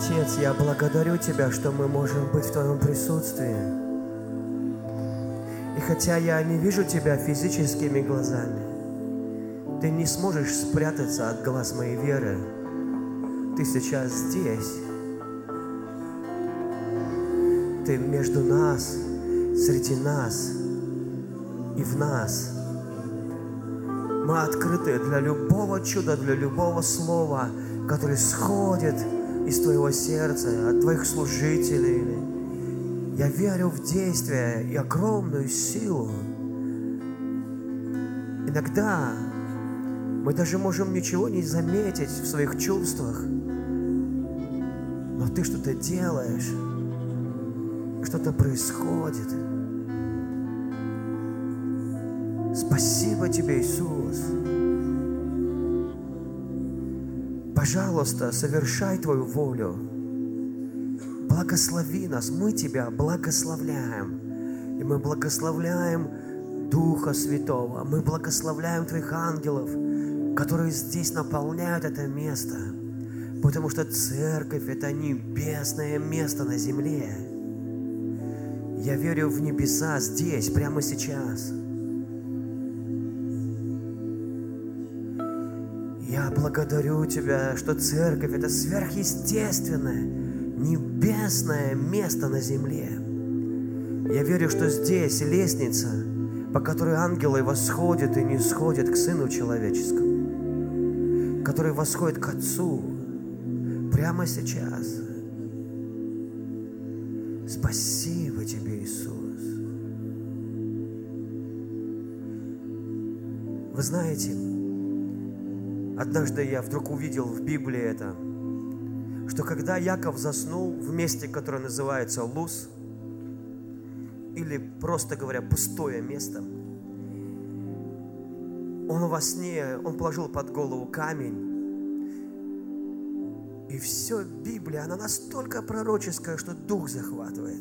Отец, я благодарю Тебя, что мы можем быть в Твоем присутствии. И хотя я не вижу Тебя физическими глазами, Ты не сможешь спрятаться от глаз моей веры. Ты сейчас здесь. Ты между нас, среди нас и в нас. Мы открыты для любого чуда, для любого слова, которое сходит из Твоего сердца, от Твоих служителей. Я верю в действие и огромную силу. Иногда мы даже можем ничего не заметить в своих чувствах, но Ты что-то делаешь, что-то происходит. Спасибо Тебе, Иисус. Пожалуйста, совершай Твою волю. Благослови нас, мы Тебя благословляем. И мы благословляем Духа Святого. Мы благословляем Твоих ангелов, которые здесь наполняют это место. Потому что церковь – это небесное место на земле. Я верю в небеса здесь, прямо сейчас. Я благодарю Тебя, что церковь – это сверхъестественное, небесное место на земле. Я верю, что здесь лестница, по которой ангелы восходят и не сходят к Сыну Человеческому, который восходит к Отцу прямо сейчас. Спасибо Тебе, Иисус. Вы знаете, однажды я вдруг увидел в Библии это, что когда Яков заснул в месте, которое называется Луз, или, просто говоря, пустое место, он во сне, он положил под голову камень, и все Библия, она настолько пророческая, что дух захватывает.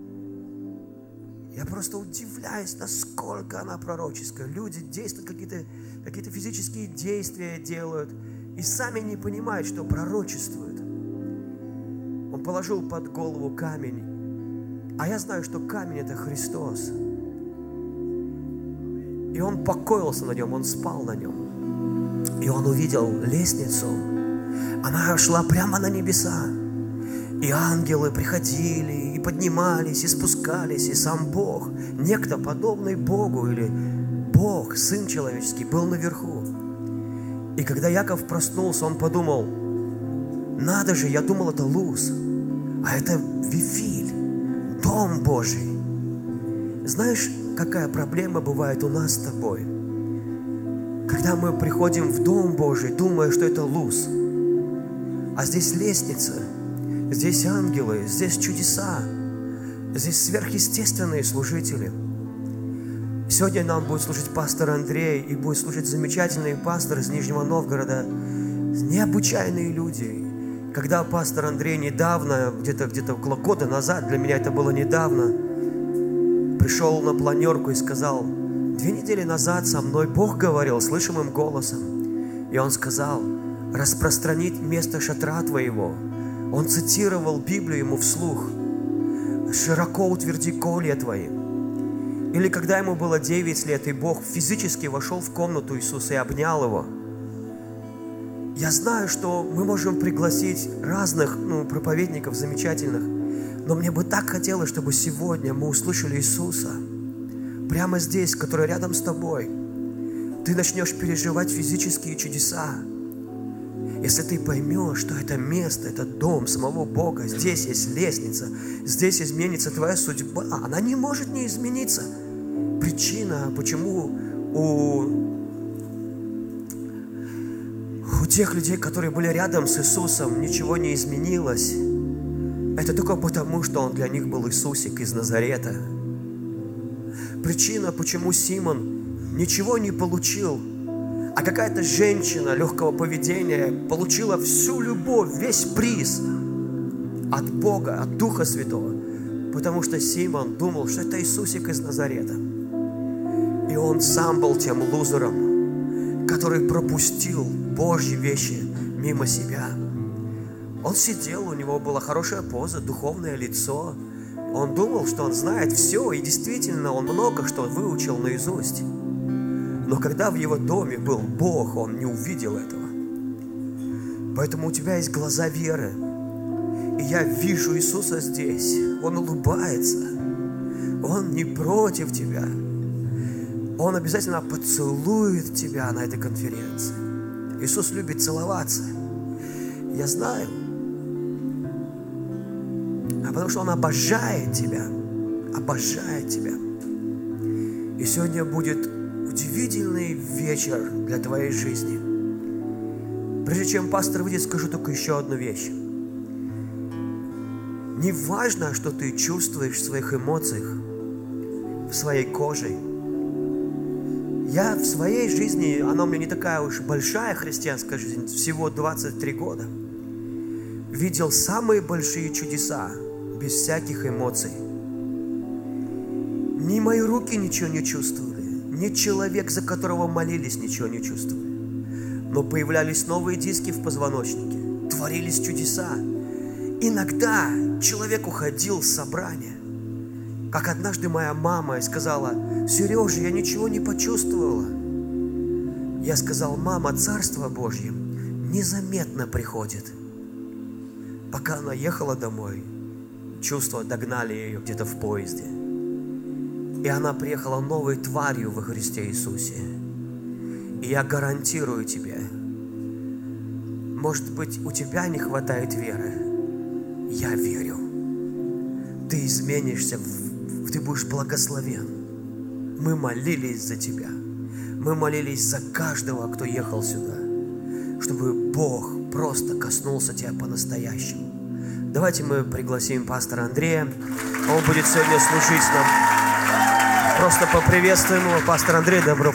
Я просто удивляюсь, насколько она пророческая. Люди действуют, какие-то физические действия делают, и сами не понимают, что пророчествуют. Он положил под голову камень, а я знаю, что камень – это Христос. И он покоился на нем, он спал на нем. И он увидел лестницу. Она шла прямо на небеса. И ангелы приходили, и поднимались, и спускались, и сам Бог, некто подобный Богу, или Бог, Сын Человеческий, был наверху. И когда Яков проснулся, он подумал: надо же, я думал, это Луз, а это Вифиль, Дом Божий. Знаешь, какая проблема бывает у нас с тобой? Когда мы приходим в Дом Божий, думая, что это Луз, а здесь лестница, здесь ангелы, здесь чудеса, здесь сверхъестественные служители. Сегодня нам будет служить пастор Андрей, и будет служить замечательный пастор из Нижнего Новгорода, необычайные люди. Когда пастор Андрей недавно, где-то около года назад, для меня это было недавно, пришел на планерку и сказал: 2 недели назад со мной Бог говорил слышимым голосом. И Он сказал: распространить место шатра твоего. Он цитировал Библию ему вслух: широко утверди колья твои. Или когда ему было 9 лет, и Бог физически вошел в комнату Иисуса и обнял его. Я знаю, что мы можем пригласить разных проповедников замечательных, но мне бы так хотелось, чтобы сегодня мы услышали Иисуса прямо здесь, который рядом с тобой. Ты начнешь переживать физические чудеса. Если ты поймешь, что это место, это дом самого Бога, здесь есть лестница, здесь изменится твоя судьба, она не может не измениться. Причина, почему у тех людей, которые были рядом с Иисусом, ничего не изменилось, это только потому, что Он для них был Иисусик из Назарета. Причина, почему Симон ничего не получил, а какая-то женщина легкого поведения получила всю любовь, весь приз от Бога, от Духа Святого, потому что Симон думал, что это Иисусик из Назарета. И он сам был тем лузером, который пропустил Божьи вещи мимо себя. Он сидел, у него была хорошая поза, духовное лицо. Он думал, что он знает все, и действительно, он много что выучил наизусть. Но когда в его доме был Бог, он не увидел этого. Поэтому у тебя есть глаза веры. И я вижу Иисуса здесь. Он улыбается. Он не против тебя. Он обязательно поцелует тебя на этой конференции. Иисус любит целоваться. Я знаю. А потому что Он обожает тебя. Обожает тебя. И сегодня будет удивительный вечер для твоей жизни. Прежде чем пастор выйдет, скажу только еще одну вещь. Не важно, что ты чувствуешь в своих эмоциях, в своей коже. Я в своей жизни, она у меня не такая уж большая христианская жизнь, всего 23 года, видел самые большие чудеса без всяких эмоций. Ни мои руки ничего не чувствовали, ни человек, за которого молились, ничего не чувствовали. Но появлялись новые диски в позвоночнике, творились чудеса. Иногда человек уходил с собрания, как однажды моя мама и сказала: «Сережа, я ничего не почувствовала». Я сказал: «Мама, Царство Божье незаметно приходит». Пока она ехала домой, чувства догнали ее где-то в поезде. И она приехала новой тварью во Христе Иисусе. И я гарантирую тебе, может быть, у тебя не хватает веры. Я верю. Ты изменишься, ты будешь благословен. Мы молились за тебя. Мы молились за каждого, кто ехал сюда, чтобы Бог просто коснулся тебя по-настоящему. Давайте мы пригласим пастора Андрея. Он будет сегодня служить нам. Просто поприветствуем его. Пастор Андрей, добро.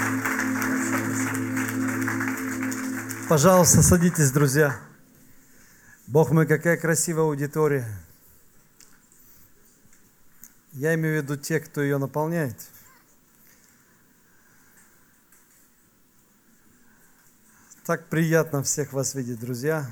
Пожалуйста, садитесь, друзья. Бог мой, какая красивая аудитория. Я имею в виду те, кто ее наполняет. Так приятно всех вас видеть, друзья.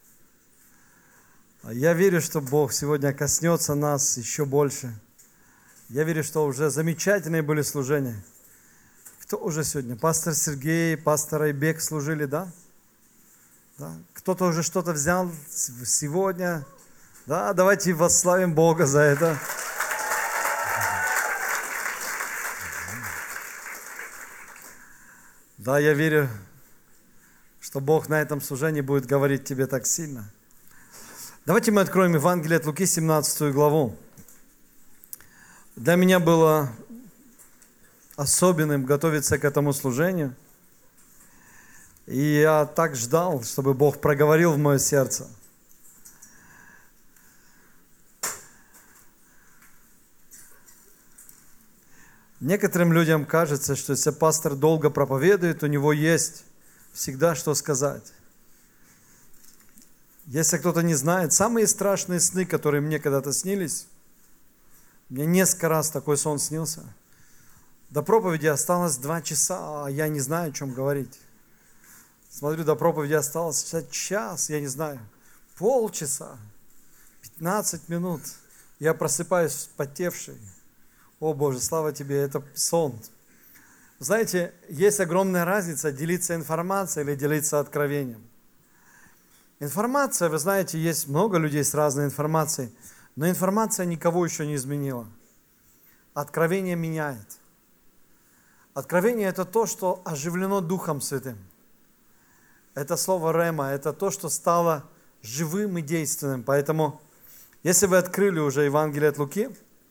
Я верю, что Бог сегодня коснется нас еще больше. Я верю, что уже замечательные были служения. Кто уже сегодня? Пастор Сергей, пастор Айбек служили, да? Да? Кто-то уже что-то взял сегодня. Да, давайте восславим Бога за это. Да, я верю, что Бог на этом служении будет говорить тебе так сильно. Давайте мы откроем Евангелие от Луки, 17 главу. Для меня было особенным готовиться к этому служению. И я так ждал, чтобы Бог проговорил в мое сердце. Некоторым людям кажется, что если пастор долго проповедует, у него есть всегда что сказать. Если кто-то не знает, самые страшные сны, которые мне когда-то снились, мне несколько раз такой сон снился. До проповеди осталось 2 часа, а я не знаю, о чем говорить. Смотрю, до проповеди осталось час, я не знаю, полчаса, 15 минут. Я просыпаюсь вспотевший. О Боже, слава Тебе, это сон. Знаете, есть огромная разница делиться информацией или делиться откровением. Информация, вы знаете, есть много людей с разной информацией, но информация никого еще не изменила. Откровение меняет. Откровение – это то, что оживлено Духом Святым. Это слово «рема», это то, что стало живым и действенным. Поэтому, если вы открыли уже Евангелие от Луки,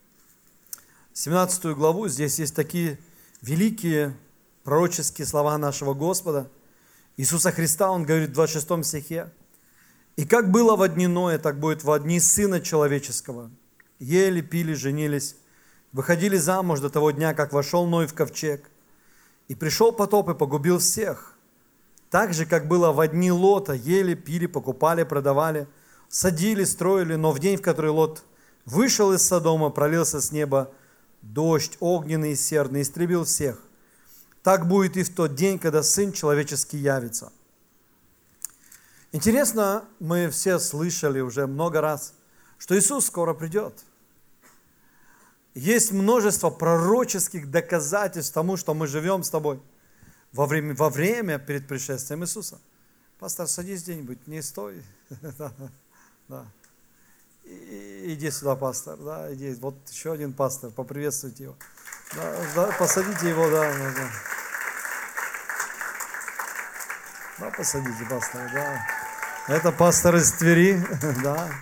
17 главу, здесь есть такие великие пророческие слова нашего Господа, Иисуса Христа. Он говорит в 26 стихе: «И как было во дни Ноя, так будет во дни Сына Человеческого. Ели, пили, женились, выходили замуж до того дня, как вошел Ной в ковчег. И пришел потоп и погубил всех. Так же, как было во дни Лота, ели, пили, покупали, продавали, садили, строили, но в день, в который Лот вышел из Содома, пролился с неба дождь огненный и серный, истребил всех. Так будет и в тот день, когда Сын Человеческий явится». Интересно, мы все слышали уже много раз, что Иисус скоро придет. Есть множество пророческих доказательств тому, что мы живем с тобой во время перед пришествием Иисуса. Пастор, садись где-нибудь, не стой. Да. Иди сюда, пастор. Да, иди. Вот еще один пастор, поприветствуйте его. Да, посадите его, да. Да, посадите пастора, да. Это пастор из Твери, да.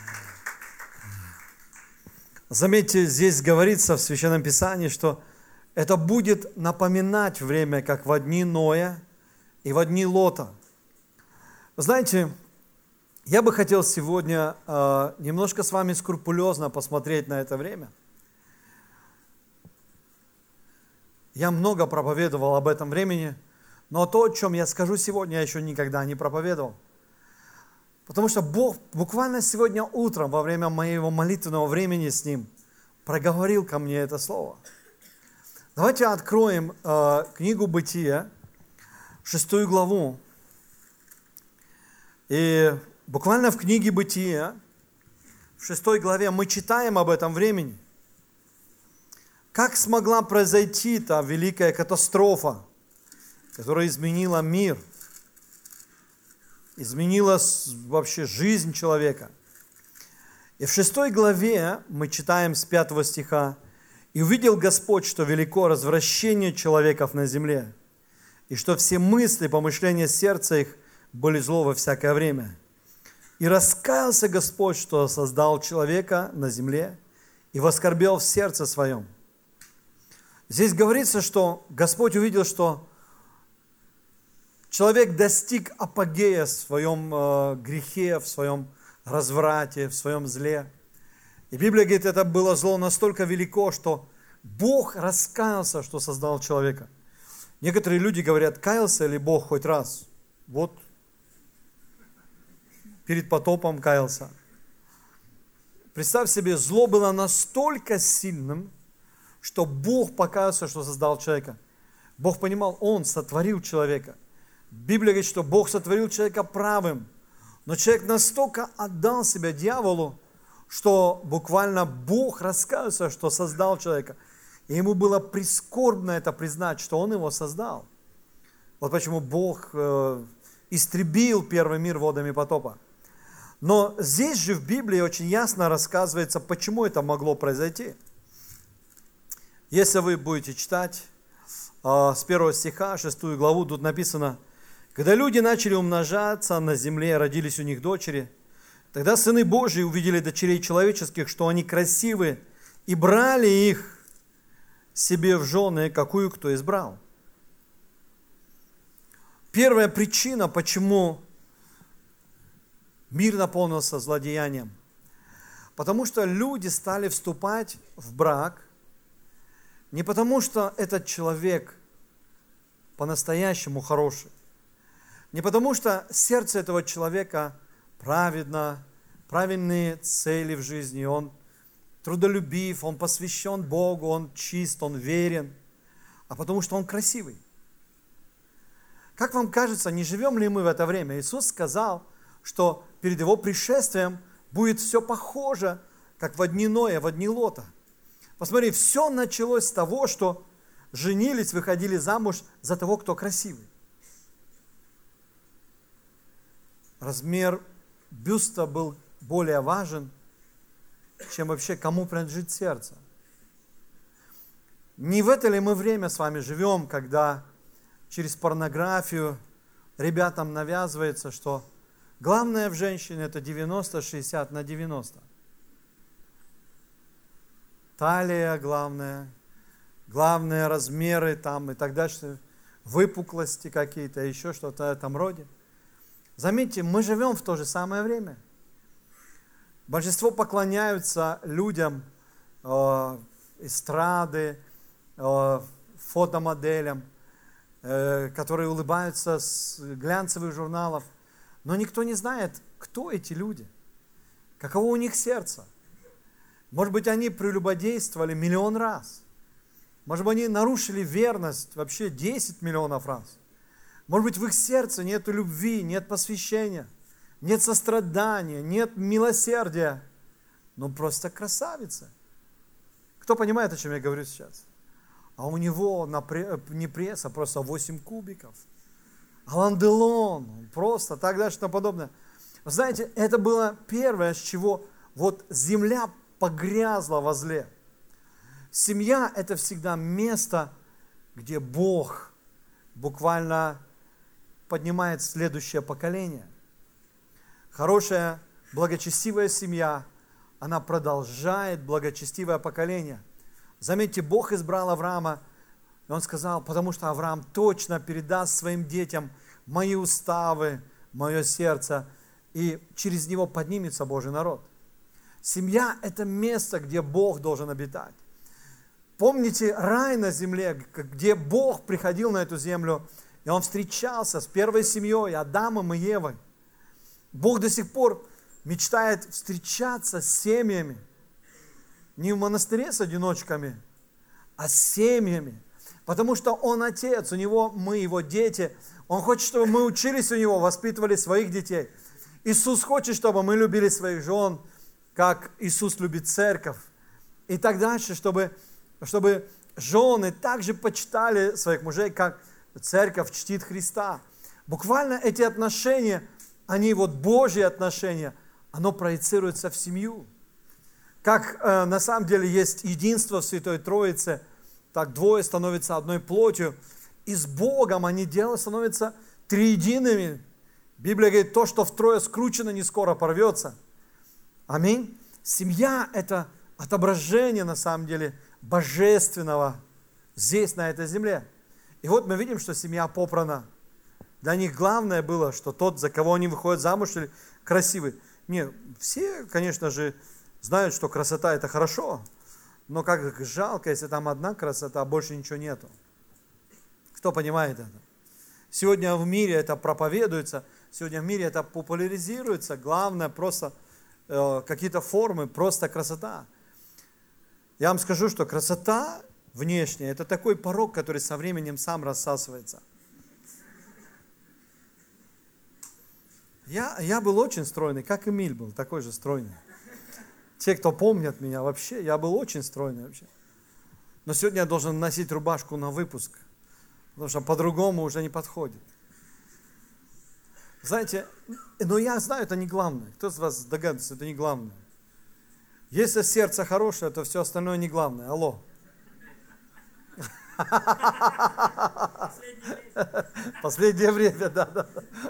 Заметьте, здесь говорится в Священном Писании, что это будет напоминать время, как в дни Ноя и в дни Лота. Вы знаете, я бы хотел сегодня немножко с вами скрупулезно посмотреть на это время. Я много проповедовал об этом времени, но то, о чем я скажу сегодня, я еще никогда не проповедовал. Потому что Бог буквально сегодня утром, во время моего молитвенного времени с Ним, проговорил ко мне это слово. Давайте откроем книгу Бытия, 6 главу. И буквально в книге Бытия, в 6 главе, мы читаем об этом времени. Как смогла произойти та великая катастрофа, которая изменила мир, изменила вообще жизнь человека. И в 6 главе мы читаем с 5 стиха: «И увидел Господь, что велико развращение человеков на земле, и что все мысли, помышления сердца их были зло во всякое время. И раскаялся Господь, что создал человека на земле, и воскорбел в сердце своем». Здесь говорится, что Господь увидел, что человек достиг апогея в своем грехе, в своем разврате, в своем зле. И Библия говорит, это было зло настолько велико, что Бог раскаялся, что создал человека. Некоторые люди говорят, каялся ли Бог хоть раз? Вот, перед потопом каялся. Представь себе, зло было настолько сильным, что Бог покаялся, что создал человека. Бог понимал, Он сотворил человека. Библия говорит, что Бог сотворил человека правым, но человек настолько отдал себя дьяволу, что буквально Бог раскаялся, что создал человека. И ему было прискорбно это признать, что Он его создал. Вот почему Бог истребил первый мир водами потопа. Но здесь же в Библии очень ясно рассказывается, почему это могло произойти. Если вы будете читать с 1 стиха, 6 главу, тут написано: «Когда люди начали умножаться на земле, родились у них дочери, тогда сыны Божьи увидели дочерей человеческих, что они красивы, и брали их себе в жены, какую кто избрал». Первая причина, почему мир наполнился злодеянием, потому что люди стали вступать в брак не потому, что этот человек по-настоящему хороший, не потому, что сердце этого человека праведно, правильные цели в жизни, он трудолюбив, он посвящен Богу, он чист, он верен, а потому что он красивый. Как вам кажется, не живем ли мы в это время? Иисус сказал, что перед Его пришествием будет все похоже, как в дни Ноя, в дни Лота. Посмотри, все началось с того, что женились, выходили замуж за того, кто красивый. Размер бюста был более важен, чем вообще кому принадлежит сердце. Не в это ли мы время с вами живем, когда через порнографию ребятам навязывается, что главное в женщине это 90-60 на 90. Талия главные размеры там и так дальше, выпуклости какие-то, еще что-то в этом роде. Заметьте, мы живем в то же самое время. Большинство поклоняются людям, эстрады, фотомоделям, которые улыбаются с глянцевых журналов. Но никто не знает, кто эти люди, каково у них сердце. Может быть, они прелюбодействовали миллион раз. Может быть, они нарушили верность вообще 10 миллионов раз. Может быть, в их сердце нет любви, нет посвящения. нет сострадания, нет милосердия, но просто красавица. Кто понимает, о чем я говорю сейчас? А у него не пресс, а просто 8 кубиков. Алан Делон, просто так дальше и тому подобное. Вы знаете, это было первое, с чего вот земля погрязла во зле. Семья – это всегда место, где Бог буквально поднимает следующее поколение. Хорошая, благочестивая семья, она продолжает благочестивое поколение. Заметьте, Бог избрал Авраама, и Он сказал, потому что Авраам точно передаст своим детям мои уставы, мое сердце, и через него поднимется Божий народ. Семья – это место, где Бог должен обитать. Помните рай на земле, где Бог приходил на эту землю, и Он встречался с первой семьей, Адамом и Евой. Бог до сих пор мечтает встречаться с семьями. Не в монастыре с одиночками, а с семьями. Потому что Он Отец, у Него мы, Его дети. Он хочет, чтобы мы учились у Него, воспитывали своих детей. Иисус хочет, чтобы мы любили своих жен, как Иисус любит церковь. И так дальше, чтобы жены также почитали своих мужей, как церковь чтит Христа. Буквально эти отношения, они вот Божьи отношения, оно проецируется в семью. Как на самом деле есть единство в Святой Троице, так двое становятся одной плотью. И с Богом они становятся триедиными. Библия говорит, то, что втрое скручено, не скоро порвется. Аминь. Семья – это отображение, на самом деле, божественного здесь, на этой земле. И вот мы видим, что семья попрана. Для них главное было, что тот, за кого они выходят замуж, красивый. Не, все, конечно же, знают, что красота – это хорошо, но как жалко, если там одна красота, а больше ничего нету. Кто понимает это? Сегодня в мире это проповедуется, сегодня в мире это популяризируется. Главное просто какие-то формы, просто красота. Я вам скажу, что красота внешняя – это такой порог, который со временем сам рассасывается. Я был очень стройный, как Эмиль был, такой же стройный. Те, кто помнят меня вообще, я был очень стройный вообще. Но сегодня я должен носить рубашку на выпуск, потому что по-другому уже не подходит. Знаете, но я знаю, это не главное. Кто из вас догадывается, это не главное. Если сердце хорошее, то все остальное не главное. Алло. Последнее время, да.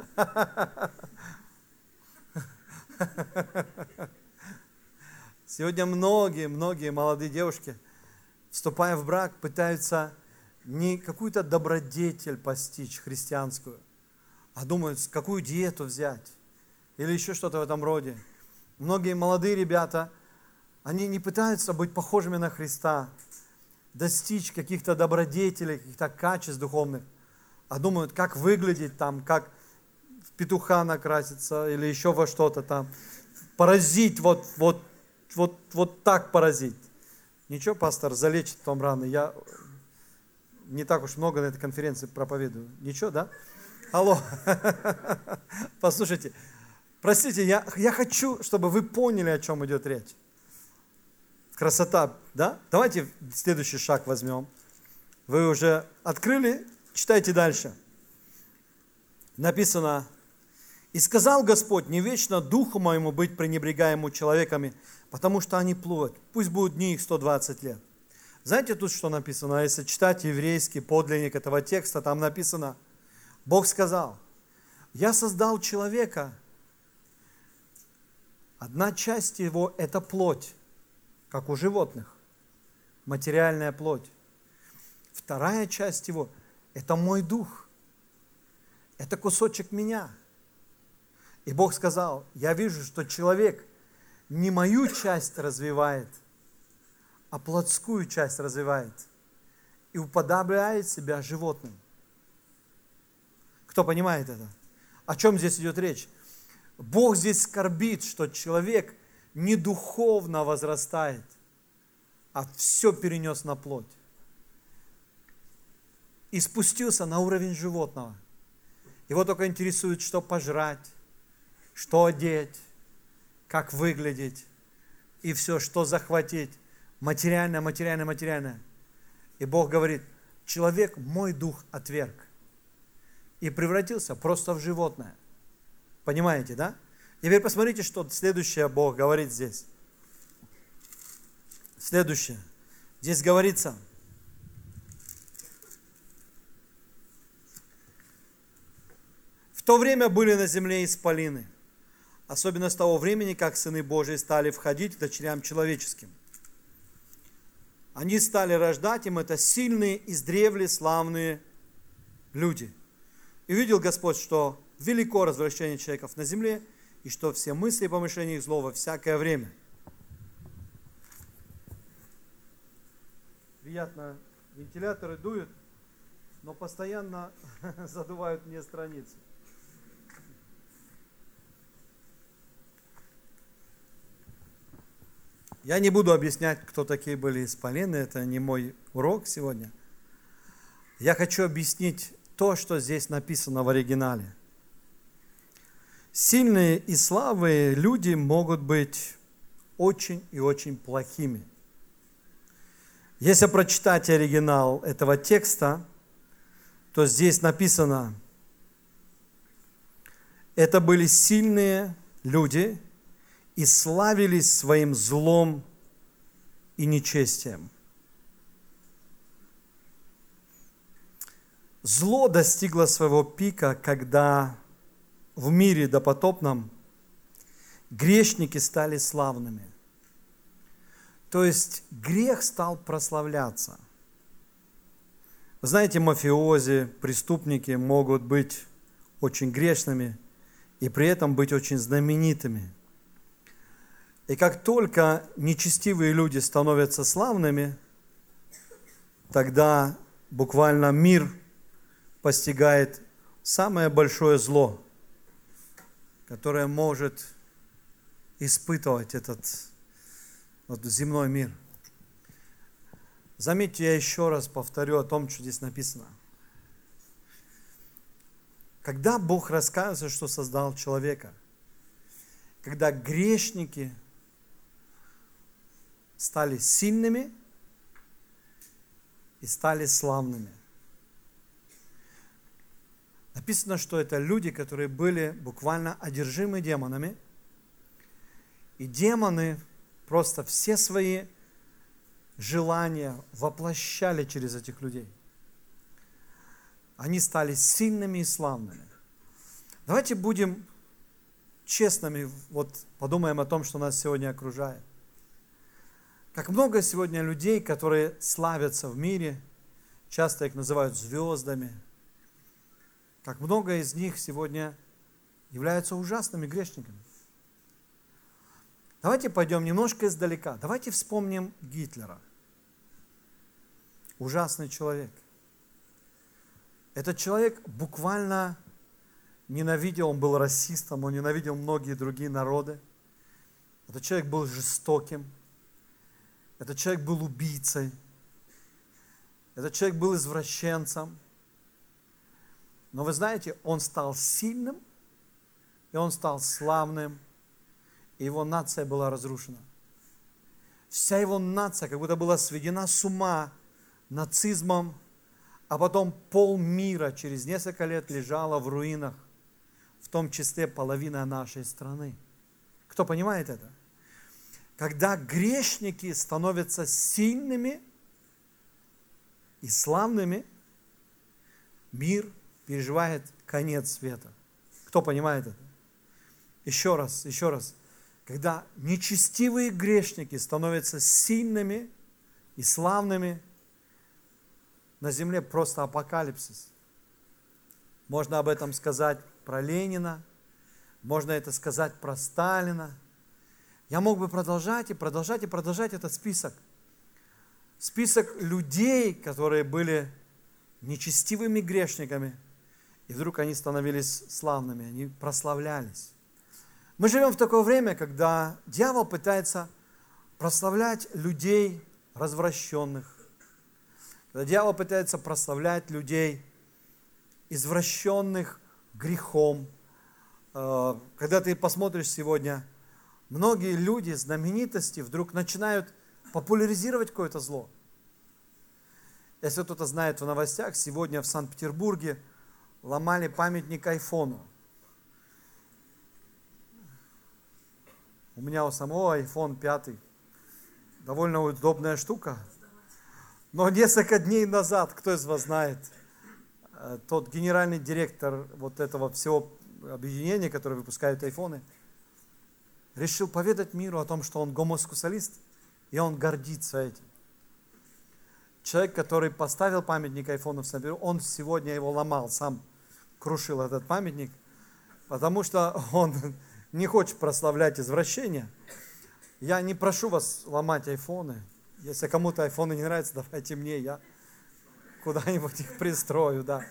Сегодня многие молодые девушки, вступая в брак, пытаются не какую-то добродетель постичь христианскую, а думают, какую диету взять или еще что-то в этом роде. Многие молодые ребята, они не пытаются быть похожими на Христа, достичь каких-то добродетелей, каких-то качеств духовных, а думают, как выглядеть там, как в петуха накраситься или еще во что-то там, поразить, вот так поразить. Ничего, пастор, залечит потом раны. Я не так уж много на этой конференции проповедую. Ничего, да? Алло. Послушайте, простите, я хочу, чтобы вы поняли, о чем идет речь. Красота, да? Давайте следующий шаг возьмем. Вы уже открыли, читайте дальше. Написано: «И сказал Господь, не вечно духу моему быть пренебрегаемому человеками, потому что они плоть. Пусть будут дни их 120 лет». Знаете тут, что написано? Если читать еврейский подлинник этого текста, там написано, Бог сказал: «Я создал человека, одна часть его – это плоть, как у животных, материальная плоть. Вторая часть его – это мой дух, это кусочек меня». И Бог сказал: «Я вижу, что человек не мою часть развивает, а плотскую часть развивает и уподобляет себя животным». Кто понимает это? О чем здесь идет речь? Бог здесь скорбит, что человек не духовно возрастает, а все перенес на плоть. И спустился на уровень животного. Его только интересует, что пожрать, что одеть, как выглядеть и все, что захватить. Материальное, материальное, материальное. И Бог говорит, человек мой дух отверг и превратился просто в животное. Понимаете, да? Теперь посмотрите, что следующее Бог говорит здесь. Следующее. Здесь говорится, в то время были на земле исполины, особенно с того времени, как сыны Божии стали входить к дочерям человеческим. Они стали рождать им это сильные, издревле славные люди. И увидел Господь, что велико развращение человеков на земле, и что все мысли и помышления их зло во всякое время. Приятно, вентиляторы дуют, но постоянно задувают мне страницу. Я не буду объяснять, кто такие были исполины, это не мой урок сегодня. Я хочу объяснить то, что здесь написано в оригинале. Сильные и слабые люди могут быть очень и очень плохими. Если прочитать оригинал этого текста, то здесь написано, это были сильные люди и славились своим злом и нечестием. Зло достигло своего пика, когда в мире допотопном грешники стали славными. То есть грех стал прославляться. Вы знаете, мафиози, преступники могут быть очень грешными и при этом быть очень знаменитыми. И как только нечестивые люди становятся славными, тогда буквально мир постигает самое большое зло, которое может испытывать этот земной мир. Заметьте, я еще раз повторю о том, что здесь написано. Когда Бог рассказывает, что создал человека, когда грешники стали сильными и стали славными. Написано, что это люди, которые были буквально одержимы демонами. И демоны просто все свои желания воплощали через этих людей. Они стали сильными и славными. Давайте будем честными, вот подумаем о том, что нас сегодня окружает. Как много сегодня людей, которые славятся в мире, часто их называют звездами, как много из них сегодня являются ужасными грешниками. Давайте пойдем немножко издалека. Давайте вспомним Гитлера. Ужасный человек. Этот человек буквально ненавидел, он был расистом, он ненавидел многие другие народы. Этот человек был жестоким. Этот человек был убийцей. Этот человек был извращенцем. Но вы знаете, он стал сильным, и он стал славным, и его нация была разрушена. Вся его нация как будто была сведена с ума нацизмом, а потом полмира через несколько лет лежала в руинах, в том числе половина нашей страны. Кто понимает это? Когда грешники становятся сильными и славными, мир переживает конец света. Кто понимает это? Еще раз. Когда нечестивые грешники становятся сильными и славными, на земле просто апокалипсис. Можно об этом сказать про Ленина, можно это сказать про Сталина. Я мог бы продолжать этот список. Список людей, которые были нечестивыми грешниками, и вдруг они становились славными, они прославлялись. Мы живем в такое время, когда дьявол пытается прославлять людей развращенных, когда дьявол пытается прославлять людей, извращенных грехом, когда ты посмотришь сегодня, многие люди, знаменитости, вдруг начинают популяризировать какое-то зло. Если кто-то знает в новостях, сегодня в Санкт-Петербурге ломали памятник айфону. У меня у самого iPhone 5. Довольно удобная штука. Но несколько дней назад, кто из вас знает, тот генеральный директор вот этого всего объединения, которое выпускает айфоны, решил поведать миру о том, что он гомосексуалист, и он гордится этим. Человек, который поставил памятник айфону в Санкт-Петербурге, он сегодня его ломал, сам крушил этот памятник, потому что он не хочет прославлять извращения. Я не прошу вас ломать айфоны. Если кому-то айфоны не нравятся, давайте мне, я куда-нибудь их пристрою, да.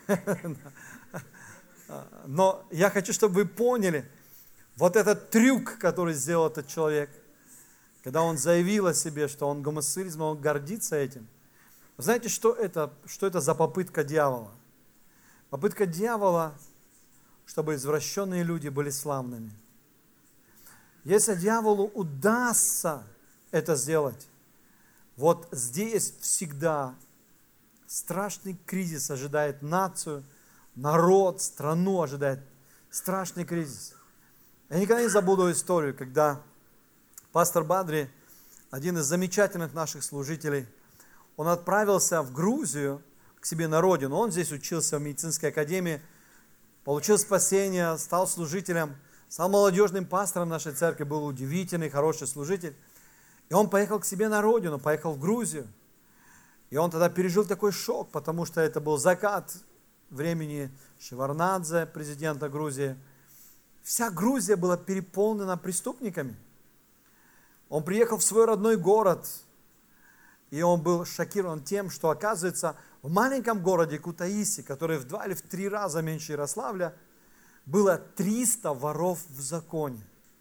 Но я хочу, чтобы вы поняли, вот этот трюк, который сделал этот человек, когда он заявил о себе, что он гомосексуалист, он гордится этим. Вы знаете, что это за попытка дьявола? Попытка дьявола, чтобы извращенные люди были славными. Если дьяволу удастся это сделать, вот здесь всегда страшный кризис ожидает нацию, народ, страну ожидает страшный кризис. Я никогда не забуду историю, когда пастор Бадри, один из замечательных наших служителей, он отправился в Грузию к себе на родину. Он здесь учился в медицинской академии, получил спасение, стал служителем, стал молодежным пастором нашей церкви, был удивительный, хороший служитель. И он поехал к себе на родину, поехал в Грузию. И он тогда пережил такой шок, потому что это был закат времени Шеварднадзе, президента Грузии. Вся Грузия была переполнена преступниками. Он приехал в свой родной город, и он был шокирован тем, что, оказывается, в маленьком городе Кутаиси, который в 2 или в 3 раза меньше Ярославля, было 300 воров в законе.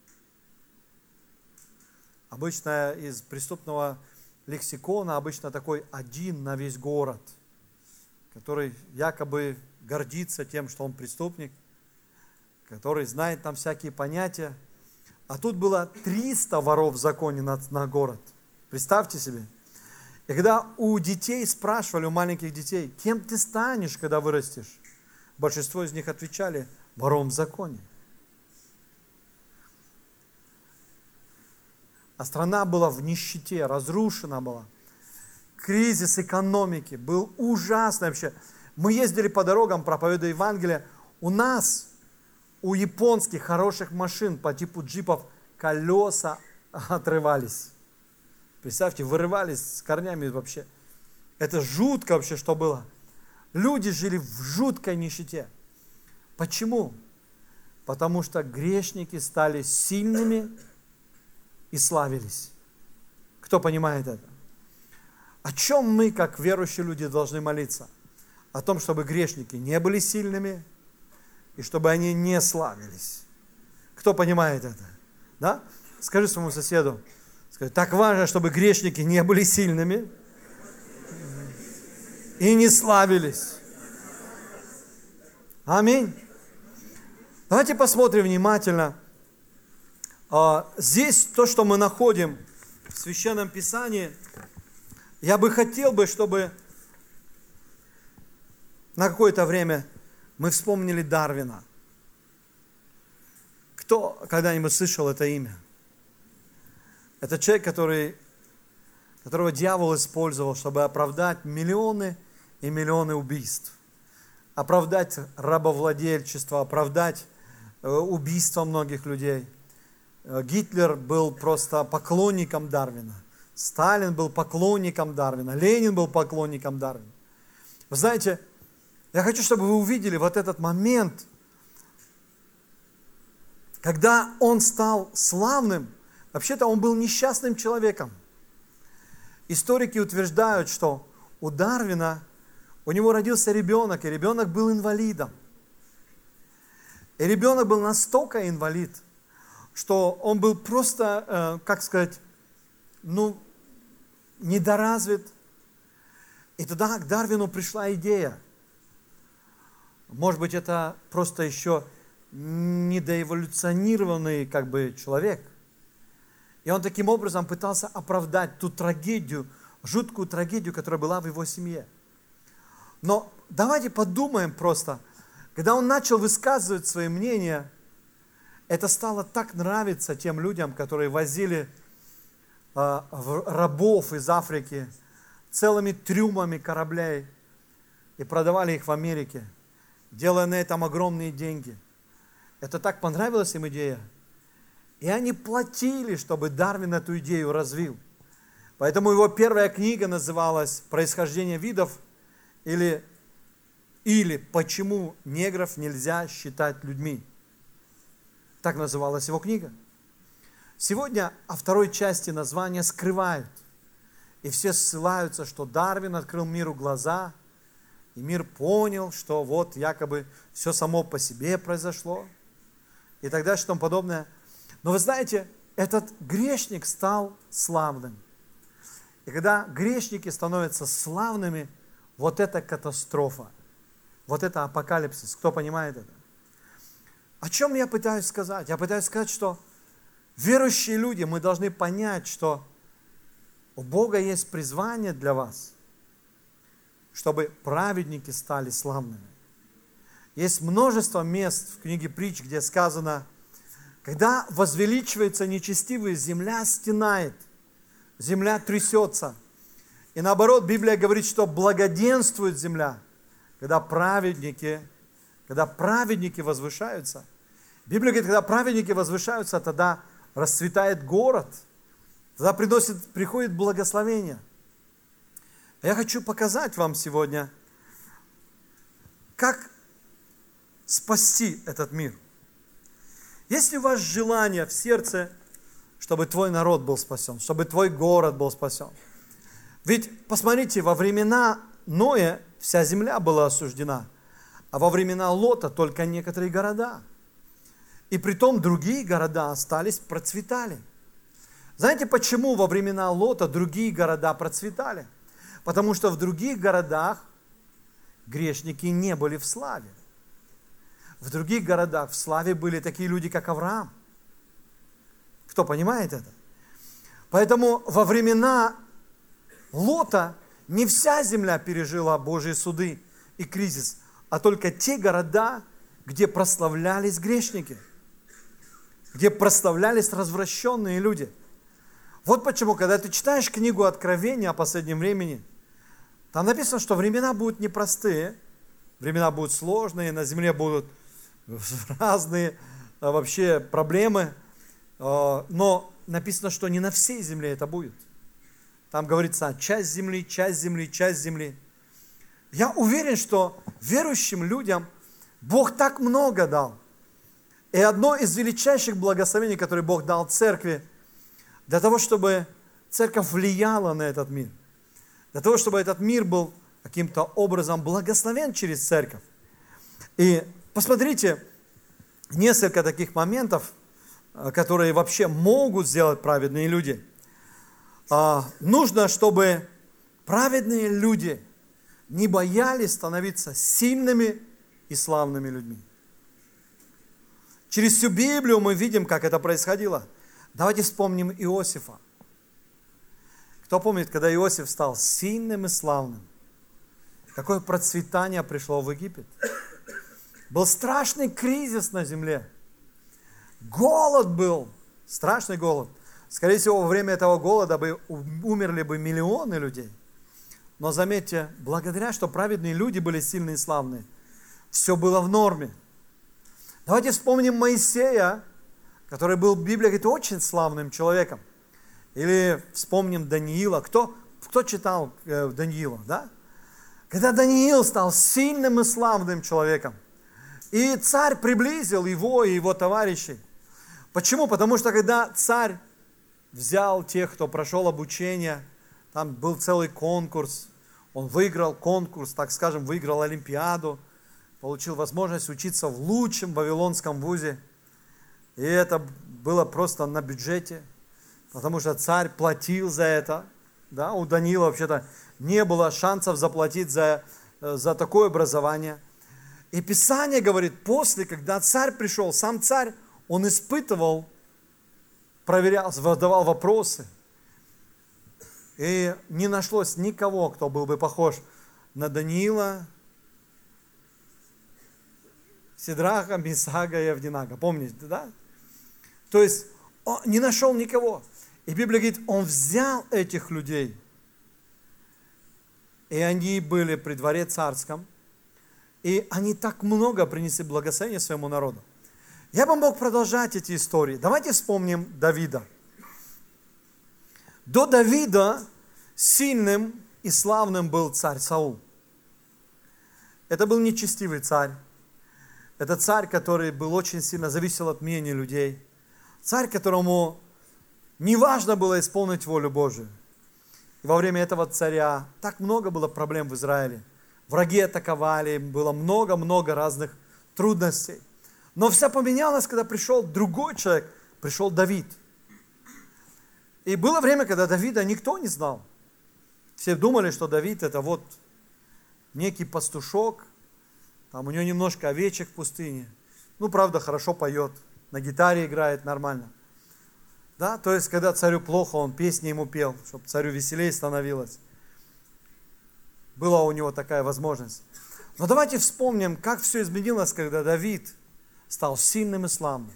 Обычно из преступного лексикона, обычно такой один на весь город, который якобы гордится тем, что он преступник, который знает там всякие понятия. А тут было 300 воров в законе на город. Представьте себе. И когда у детей спрашивали, у маленьких детей, кем ты станешь, когда вырастешь? Большинство из них отвечали, вором в законе. А страна была в нищете, разрушена была. Кризис экономики был ужасный вообще. Мы ездили по дорогам, проповедуя Евангелие. У нас, у японских хороших машин по типу джипов, колеса отрывались. Представьте, вырывались с корнями вообще. Это жутко вообще, что было. Люди жили в жуткой нищете. Почему? Потому что грешники стали сильными и славились. Кто понимает это? О чем мы, как верующие люди, должны молиться? О том, чтобы грешники не были сильными и чтобы они не славились. Кто понимает это? Да? Скажи своему соседу, скажи, так важно, чтобы грешники не были сильными и не славились. Аминь. Давайте посмотрим внимательно. Здесь то, что мы находим в Священном Писании, я бы хотел, чтобы на какое-то время мы вспомнили Дарвина. Кто когда-нибудь слышал это имя? Это человек, которого дьявол использовал, чтобы оправдать миллионы и миллионы убийств. Оправдать рабовладельчество, оправдать убийство многих людей. Гитлер был просто поклонником Дарвина. Сталин был поклонником Дарвина. Ленин был поклонником Дарвина. Вы знаете, я хочу, чтобы вы увидели вот этот момент, когда он стал славным. Вообще-то он был несчастным человеком. Историки утверждают, что у Дарвина, у него родился ребенок, и ребенок был инвалидом. И ребенок был настолько инвалид, что он был просто, недоразвит. И тогда к Дарвину пришла идея. Может быть, это просто еще недоэволюционированный человек. И он таким образом пытался оправдать ту трагедию, жуткую трагедию, которая была в его семье. Но давайте подумаем просто, когда он начал высказывать свои мнения, это стало так нравиться тем людям, которые возили рабов из Африки целыми трюмами кораблей и продавали их в Америке, делая на этом огромные деньги. Это так понравилась им идея. И они платили, чтобы Дарвин эту идею развил. Поэтому его первая книга называлась «Происхождение видов» или «Почему негров нельзя считать людьми». Так называлась его книга. Сегодня о второй части названия скрывают. И все ссылаются, что Дарвин открыл миру глаза, и мир понял, что вот якобы все само по себе произошло, и так далее, и тому подобное. Но вы знаете, этот грешник стал славным. И когда грешники становятся славными, вот это катастрофа, вот это апокалипсис. Кто понимает это? О чем я пытаюсь сказать? Я пытаюсь сказать, что верующие люди, мы должны понять, что у Бога есть призвание для вас, чтобы праведники стали славными. Есть множество мест в книге Притч, где сказано, когда возвеличивается нечестивый, земля стенает, земля трясется. И наоборот, Библия говорит, что благоденствует земля, когда праведники возвышаются. Библия говорит, когда праведники возвышаются, тогда расцветает город, тогда приходит благословение. Я хочу показать вам сегодня, как спасти этот мир. Есть ли у вас желание в сердце, чтобы твой народ был спасен, чтобы твой город был спасен? Ведь, посмотрите, во времена Ноя вся земля была осуждена, а во времена Лота только некоторые города. И притом другие города остались, процветали. Знаете, почему во времена Лота другие города процветали? Потому что в других городах грешники не были в славе. В других городах в славе были такие люди, как Авраам. Кто понимает это? Поэтому во времена Лота не вся земля пережила Божьи суды и кризис, а только те города, где прославлялись грешники, где прославлялись развращенные люди. Вот почему, когда ты читаешь книгу Откровения о последнем времени, там написано, что времена будут непростые, времена будут сложные, на земле будут разные вообще проблемы, но написано, что не на всей земле это будет. Там говорится, часть земли, часть земли, часть земли. Я уверен, что верующим людям Бог так много дал. И одно из величайших благословений, которые Бог дал церкви, для того, чтобы церковь влияла на этот мир, для того, чтобы этот мир был каким-то образом благословен через церковь. И посмотрите, несколько таких моментов, которые вообще могут сделать праведные люди. Нужно, чтобы праведные люди не боялись становиться сильными и славными людьми. Через всю Библию мы видим, как это происходило. Давайте вспомним Иосифа. Кто помнит, когда Иосиф стал сильным и славным? Какое процветание пришло в Египет? Был страшный кризис на земле. Голод был, страшный голод. Скорее всего, во время этого голода умерли бы миллионы людей. Но заметьте, благодаря, что праведные люди были сильные и славные, все было в норме. Давайте вспомним Моисея, который был, Библия говорит, очень славным человеком. Или вспомним Даниила. Кто читал Даниила, да? Когда Даниил стал сильным и славным человеком, и царь приблизил его и его товарищей. Почему? Потому что когда царь взял тех, кто прошел обучение, там был целый конкурс, он выиграл конкурс, так скажем, выиграл Олимпиаду, получил возможность учиться в лучшем вавилонском вузе. И это было просто на бюджете, потому что царь платил за это. Да? У Даниила вообще-то не было шансов заплатить за такое образование. И Писание говорит, после, когда царь пришел, сам царь, он испытывал, проверял, задавал вопросы. И не нашлось никого, кто был бы похож на Даниила, Сидраха, Мисага и Авдинага. Помните, да? То есть, он не нашел никого. И Библия говорит, он взял этих людей, и они были при дворе царском, и они так много принесли благословения своему народу. Я бы мог продолжать эти истории. Давайте вспомним Давида. До Давида сильным и славным был царь Саул. Это был нечестивый царь. Это царь, который был очень сильно зависел от мнения людей. Царь, которому не важно было исполнить волю Божию. И во время этого царя так много было проблем в Израиле. Враги атаковали, было много-много разных трудностей. Но все поменялось, когда пришел другой человек, пришел Давид. И было время, когда Давида никто не знал. Все думали, что Давид это вот некий пастушок, там у него немножко овечек в пустыне. Ну, правда, хорошо поет, на гитаре играет нормально. Да, то есть, когда царю плохо, он песни ему пел, чтобы царю веселее становилось. Была у него такая возможность. Но давайте вспомним, как все изменилось, когда Давид стал сильным и славным.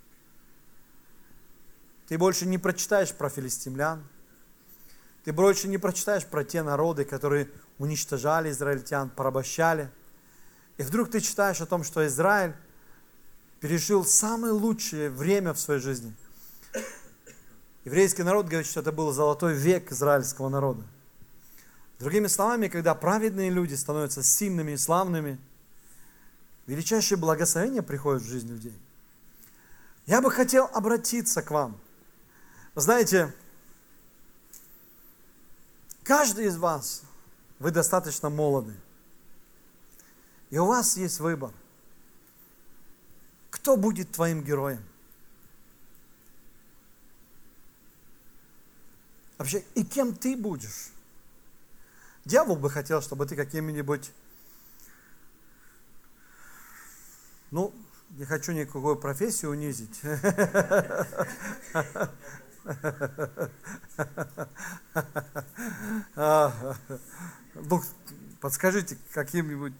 Ты больше не прочитаешь про филистимлян. Ты больше не прочитаешь про те народы, которые уничтожали израильтян, порабощали. И вдруг ты читаешь о том, что Израиль пережил самое лучшее время в своей жизни. Еврейский народ говорит, что это был золотой век израильского народа. Другими словами, когда праведные люди становятся сильными и славными, величайшее благословение приходит в жизнь людей. Я бы хотел обратиться к вам. Вы знаете, каждый из вас, вы достаточно молоды. И у вас есть выбор. Кто будет твоим героем? Вообще, и кем ты будешь? Дьявол бы хотел, чтобы ты каким-нибудь, ну, не хочу никакую профессию унизить. Ну, подскажите, каким-нибудь...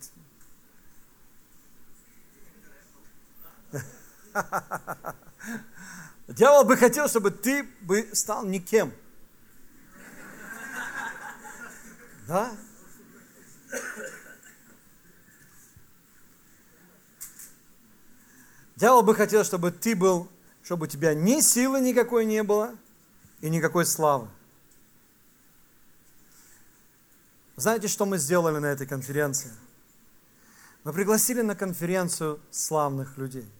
Дьявол бы хотел, чтобы ты бы стал никем. Да? Дьявол бы хотел, чтобы ты был, чтобы у тебя ни силы никакой не было и никакой славы. Знаете, что мы сделали на этой конференции? Мы пригласили на конференцию славных людей.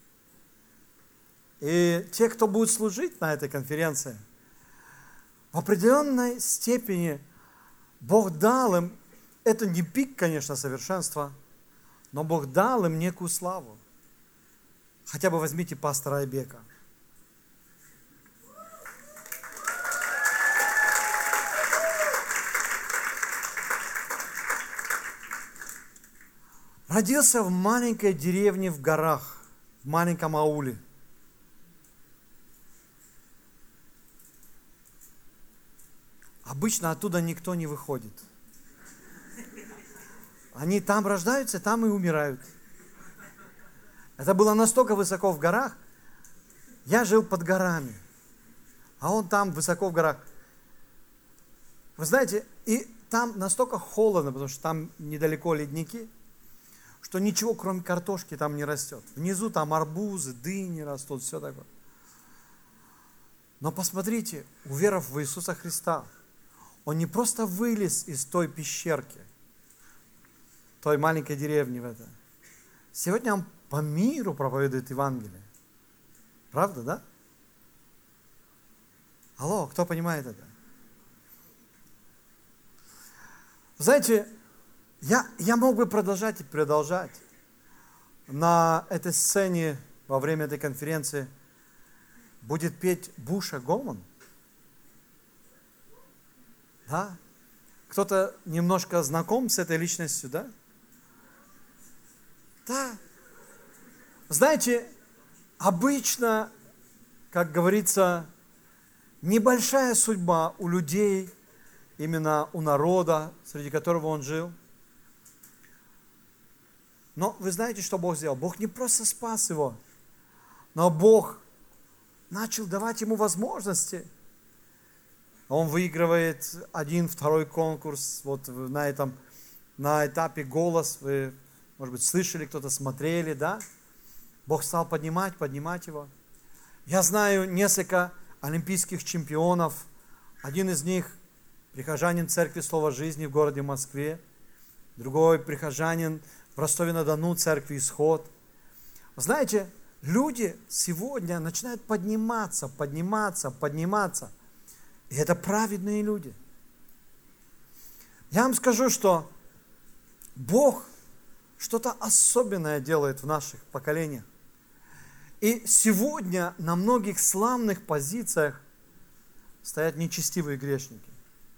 И те, кто будет служить на этой конференции, в определенной степени Бог дал им, это не пик, конечно, совершенства, но Бог дал им некую славу. Хотя бы возьмите пастора Айбека. Родился в маленькой деревне в горах, в маленьком ауле. Обычно оттуда никто не выходит. Они там рождаются, там и умирают. Это было настолько высоко в горах. Я жил под горами, а он там высоко в горах. Вы знаете, и там настолько холодно, потому что там недалеко ледники, что ничего, кроме картошки, там не растет. Внизу там арбузы, дыни растут, все такое. Но посмотрите, уверовав в Иисуса Христа, он не просто вылез из той пещерки, той маленькой деревни в это. Сегодня он по миру проповедует Евангелие. Правда, да? Алло, кто понимает это? Знаете, я мог бы продолжать и продолжать. На этой сцене во время этой конференции будет петь Буша Голман. Да? Кто-то немножко знаком с этой личностью, да? Да. Знаете, обычно, как говорится, небольшая судьба у людей, именно у народа, среди которого он жил. Но вы знаете, что Бог сделал? Бог не просто спас его, но Бог начал давать ему возможности. Он выигрывает один, второй конкурс. Вот на этапе «Голос», вы, может быть, слышали, кто-то смотрели, да? Бог стал поднимать его. Я знаю несколько олимпийских чемпионов. Один из них прихожанин Церкви Слова Жизни в городе Москве. Другой прихожанин в Ростове-на-Дону, Церкви Исход. Знаете, люди сегодня начинают подниматься. И это праведные люди. Я вам скажу, что Бог что-то особенное делает в наших поколениях. И сегодня на многих славных позициях стоят нечестивые грешники.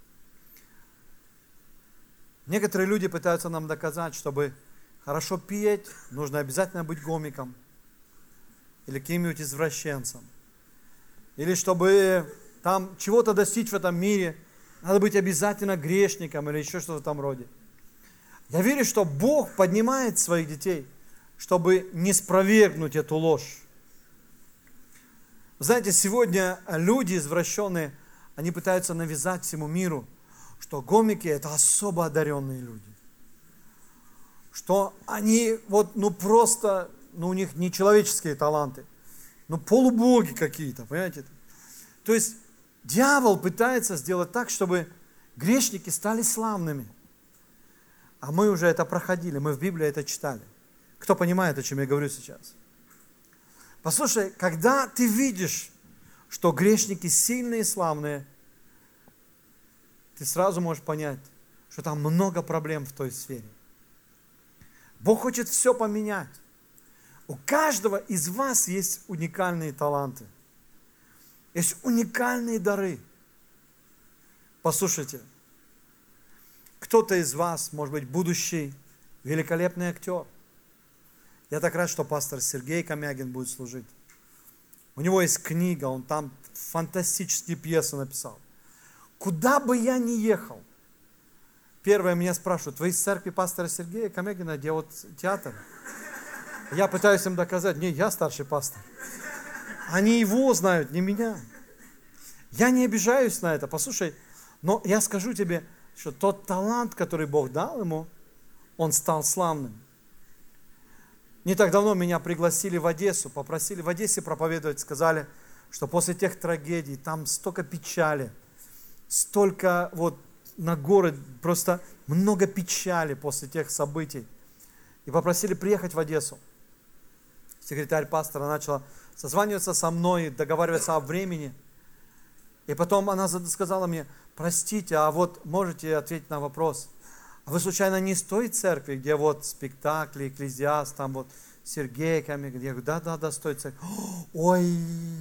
Некоторые люди пытаются нам доказать, чтобы хорошо петь, нужно обязательно быть гомиком или каким-нибудь извращенцем. Или чтобы там чего-то достичь в этом мире, надо быть обязательно грешником или еще что-то в этом роде. Я верю, что Бог поднимает своих детей, чтобы не спровергнуть эту ложь. Знаете, сегодня люди извращенные, они пытаются навязать всему миру, что гомики – это особо одаренные люди. Что они просто, у них нечеловеческие таланты, полубоги какие-то, понимаете? То есть дьявол пытается сделать так, чтобы грешники стали славными. А мы уже это проходили, мы в Библии это читали. Кто понимает, о чем я говорю сейчас? Послушай, когда ты видишь, что грешники сильные и славные, ты сразу можешь понять, что там много проблем в той сфере. Бог хочет все поменять. У каждого из вас есть уникальные таланты. Есть уникальные дары. Послушайте, кто-то из вас, может быть, будущий великолепный актер. Я так рад, что пастор Сергей Камягин будет служить. У него есть книга, он там фантастические пьесы написал. Куда бы я ни ехал, первое меня спрашивают: вы из церкви пастора Сергея Камягина, где вот театр? Я пытаюсь им доказать: не, я старший пастор. Они его знают, не меня. Я не обижаюсь на это, послушай, но я скажу тебе, что тот талант, который Бог дал ему, он стал славным. Не так давно меня пригласили в Одессу, попросили в Одессе проповедовать, сказали, что после тех трагедий, там столько печали, столько на город, просто много печали после тех событий. И попросили приехать в Одессу. Секретарь пастора начала созваниваться со мной, договариваться о времени. И потом она сказала мне: простите, а можете ответить на вопрос? А вы случайно не из той церкви, где спектакли, Экклезиаст, там Сергей Камягин? Я говорю: да, с той церкви. Ой!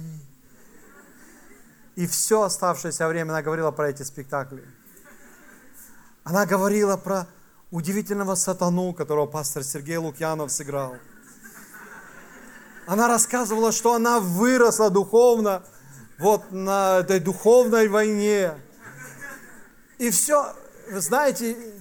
И все оставшееся время она говорила про эти спектакли. Она говорила про удивительного сатану, которого пастор Сергей Лукьянов сыграл. Она рассказывала, что она выросла духовно на этой духовной войне. И все, вы знаете,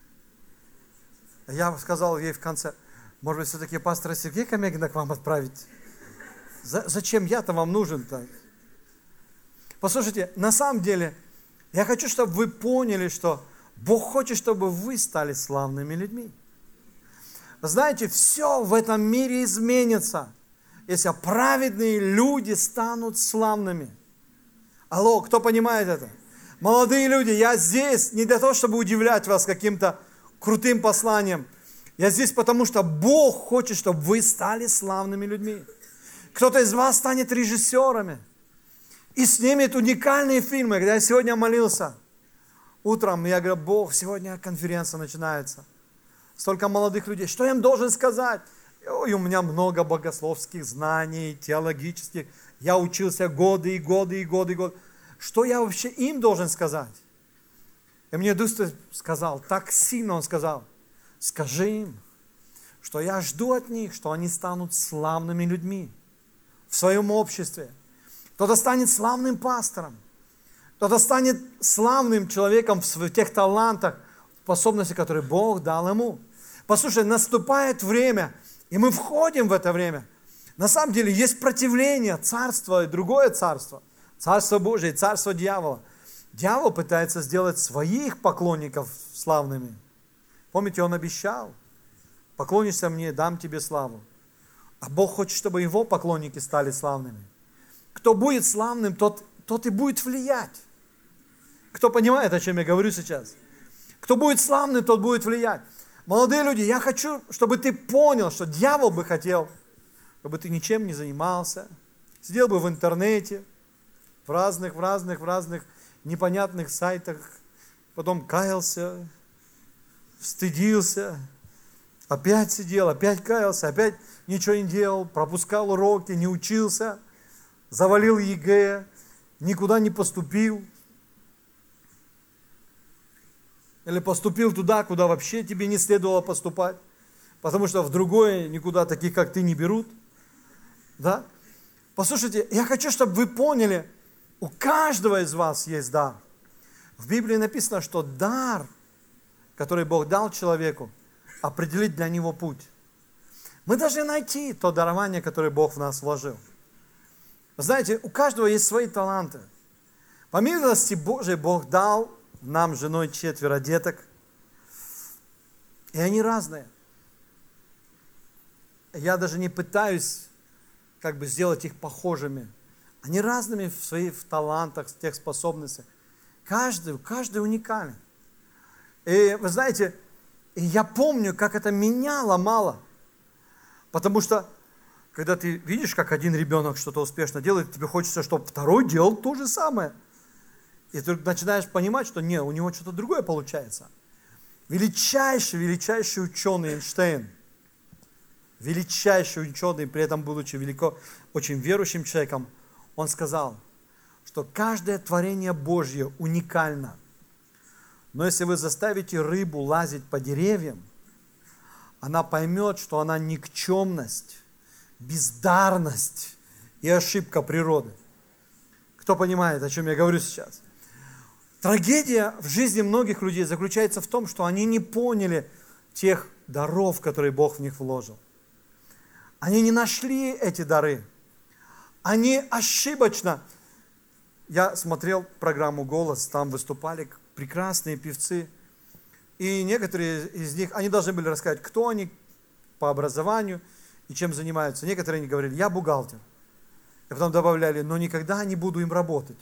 я сказал ей в конце: может быть, все-таки пастора Сергея Камягина к вам отправить? Зачем я-то вам нужен-то? Послушайте, на самом деле, я хочу, чтобы вы поняли, что Бог хочет, чтобы вы стали славными людьми. Знаете, все в этом мире изменится, если праведные люди станут славными. Алло, кто понимает это? Молодые люди, я здесь не для того, чтобы удивлять вас каким-то крутым посланием. Я здесь потому, что Бог хочет, чтобы вы стали славными людьми. Кто-то из вас станет режиссерами и снимет уникальные фильмы. Когда я сегодня молился, утром я говорю: Бог, сегодня конференция начинается. Столько молодых людей. Что я им должен сказать? Ой, у меня много богословских знаний, теологических. Я учился годы. Что я вообще им должен сказать? И мне Дух сказал, так сильно он сказал: скажи им, что я жду от них, что они станут славными людьми в своем обществе. Кто-то станет славным пастором, кто-то станет славным человеком в тех талантах, способностях, которые Бог дал ему. Послушай, наступает время, и мы входим в это время. На самом деле есть противление царства и другое царство. Царство Божие и царство дьявола. Дьявол пытается сделать своих поклонников славными. Помните, он обещал: поклонишься мне, дам тебе славу. А Бог хочет, чтобы его поклонники стали славными. Кто будет славным, тот и будет влиять. Кто понимает, о чем я говорю сейчас? Кто будет славным, тот будет влиять. Молодые люди, я хочу, чтобы ты понял, что дьявол бы хотел, чтобы ты ничем не занимался, сидел бы в интернете, в разных непонятных сайтах, потом каялся, стыдился, опять сидел, опять каялся, опять ничего не делал, пропускал уроки, не учился, завалил ЕГЭ, никуда не поступил. Или поступил туда, куда вообще тебе не следовало поступать, потому что в другое никуда таких, как ты, не берут. Да? Послушайте, я хочу, чтобы вы поняли, у каждого из вас есть дар. В Библии написано, что дар, который Бог дал человеку, определить для него путь. Мы должны найти то дарование, которое Бог в нас вложил. Знаете, у каждого есть свои таланты. По милости Божией Бог дал нам с женой 4 деток. И они разные. Я даже не пытаюсь сделать их похожими. Они разными в своих талантах, в тех способностях. Каждый уникален. И вы знаете, я помню, как это меня ломало. Потому что, когда ты видишь, как один ребенок что-то успешно делает, тебе хочется, чтобы второй делал то же самое. И ты начинаешь понимать, что нет, у него что-то другое получается. Величайший ученый Эйнштейн, величайший ученый, при этом будучи очень верующим человеком, он сказал, что каждое творение Божье уникально. Но если вы заставите рыбу лазить по деревьям, она поймет, что она никчемность, бездарность и ошибка природы. Кто понимает, о чем я говорю сейчас? Трагедия в жизни многих людей заключается в том, что они не поняли тех даров, которые Бог в них вложил. Они не нашли эти дары. Они ошибочно. Я смотрел программу «Голос», там выступали прекрасные певцы. И некоторые из них, они должны были рассказать, кто они по образованию и чем занимаются. Некоторые говорили: я бухгалтер. И потом добавляли: но никогда не буду им работать.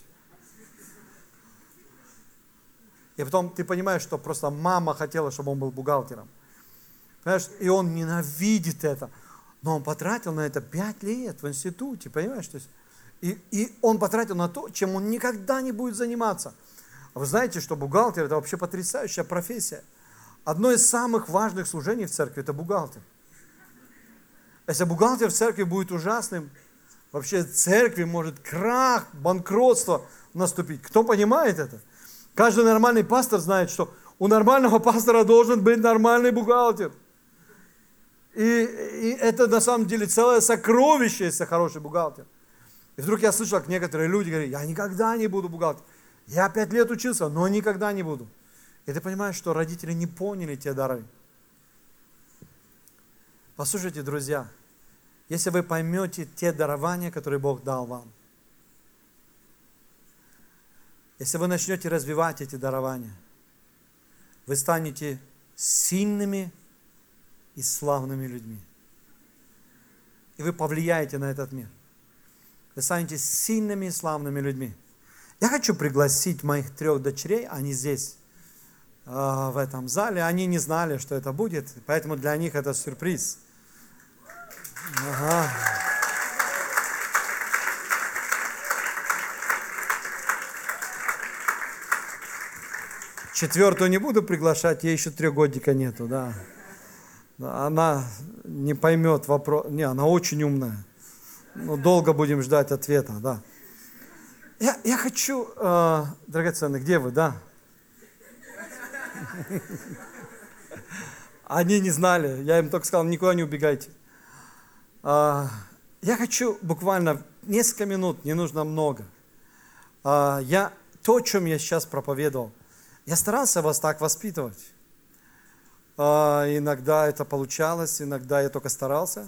И потом ты понимаешь, что просто мама хотела, чтобы он был бухгалтером. Понимаешь? И он ненавидит это. Но он потратил на это 5 лет в институте, понимаешь? То есть, и он потратил на то, чем он никогда не будет заниматься. А вы знаете, что бухгалтер – это вообще потрясающая профессия. Одно из самых важных служений в церкви – это бухгалтер. Если бухгалтер в церкви будет ужасным, вообще в церкви может крах, банкротство наступить. Кто понимает это? Каждый нормальный пастор знает, что у нормального пастора должен быть нормальный бухгалтер. И это на самом деле целое сокровище, если хороший бухгалтер. И вдруг я слышал, как некоторые люди говорят: я никогда не буду бухгалтером. Я 5 лет учился, но никогда не буду. И ты понимаешь, что родители не поняли те дары. Послушайте, друзья, если вы поймете те дарования, которые Бог дал вам, если вы начнете развивать эти дарования, вы станете сильными и славными людьми. И вы повлияете на этот мир. Вы станете сильными и славными людьми. Я хочу пригласить моих 3 дочерей, они здесь, в этом зале. Они не знали, что это будет, поэтому для них это сюрприз. Ага. Четвертую не буду приглашать, ей еще 3-годика нету, да. Она не поймет вопрос. Не, она очень умная. Но долго будем ждать ответа, да. Я хочу, драгоценный, где вы, да? Они не знали. Я им только сказал, никуда не убегайте. Я хочу буквально несколько минут, не нужно много. То, о чем я сейчас проповедовал, я старался вас так воспитывать. Иногда это получалось, иногда я только старался.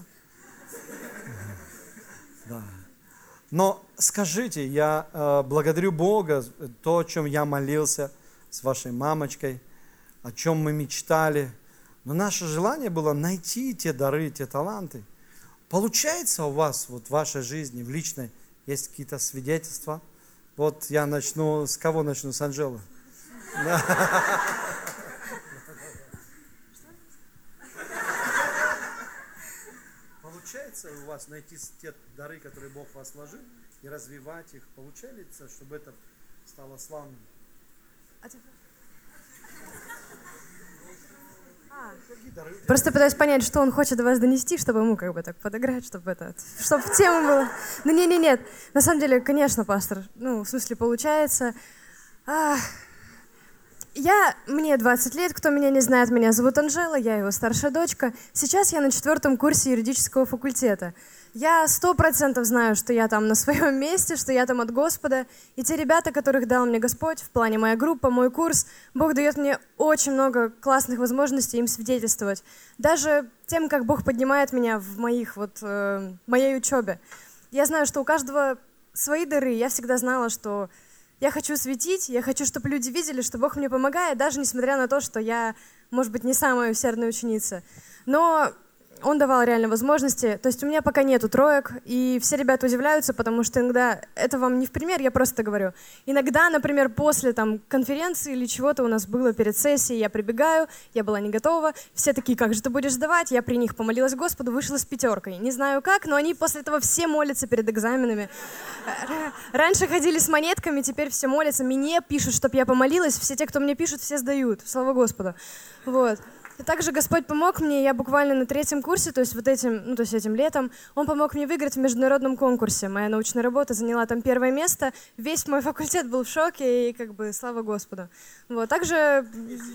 Да. Но скажите, я благодарю Бога, то, о чем я молился с вашей мамочкой, о чем мы мечтали. Но наше желание было найти те дары, те таланты. Получается у вас вот в вашей жизни, в личной, есть какие-то свидетельства? Вот я начну, с кого начну? С Анжелы. Получается у вас найти те дары, которые Бог в вас вложил, и развивать их? Получается, чтобы это стало славным? Просто пытаюсь понять, что он хочет до вас донести, чтобы ему как бы так подыграть, чтобы в тему было. Ну, нет. На самом деле, конечно, пастор, в смысле, получается. Мне 20 лет, кто меня не знает, меня зовут Анжела, я его старшая дочка. Сейчас я на 4 курсе юридического факультета. Я 100% знаю, что я там на своем месте, что я там от Господа. И те ребята, которых дал мне Господь, в плане моя группа, мой курс, Бог дает мне очень много классных возможностей им свидетельствовать. Даже тем, как Бог поднимает меня в моей учебе. Я знаю, что у каждого свои дары. Я всегда знала, что я хочу светить, я хочу, чтобы люди видели, что Бог мне помогает, даже несмотря на то, что я, может быть, не самая усердная ученица. Но Он давал реально возможности. То есть у меня пока нету троек, и все ребята удивляются, потому что иногда, это вам не в пример, я просто говорю, иногда, например, после конференции или чего-то у нас было перед сессией, я прибегаю, я была не готова, все такие, как же ты будешь сдавать? Я при них помолилась Господу, вышла с 5. Не знаю как, но они после этого все молятся перед экзаменами. Раньше ходили с монетками, теперь все молятся, мне пишут, чтобы я помолилась, все те, кто мне пишут, все сдают, слава Господу. Вот. И также Господь помог мне, я буквально на 3 курсе, то есть этим летом, Он помог мне выиграть в международном конкурсе. Моя научная работа заняла там 1 место, весь мой факультет был в шоке, и слава Господу. Вот, также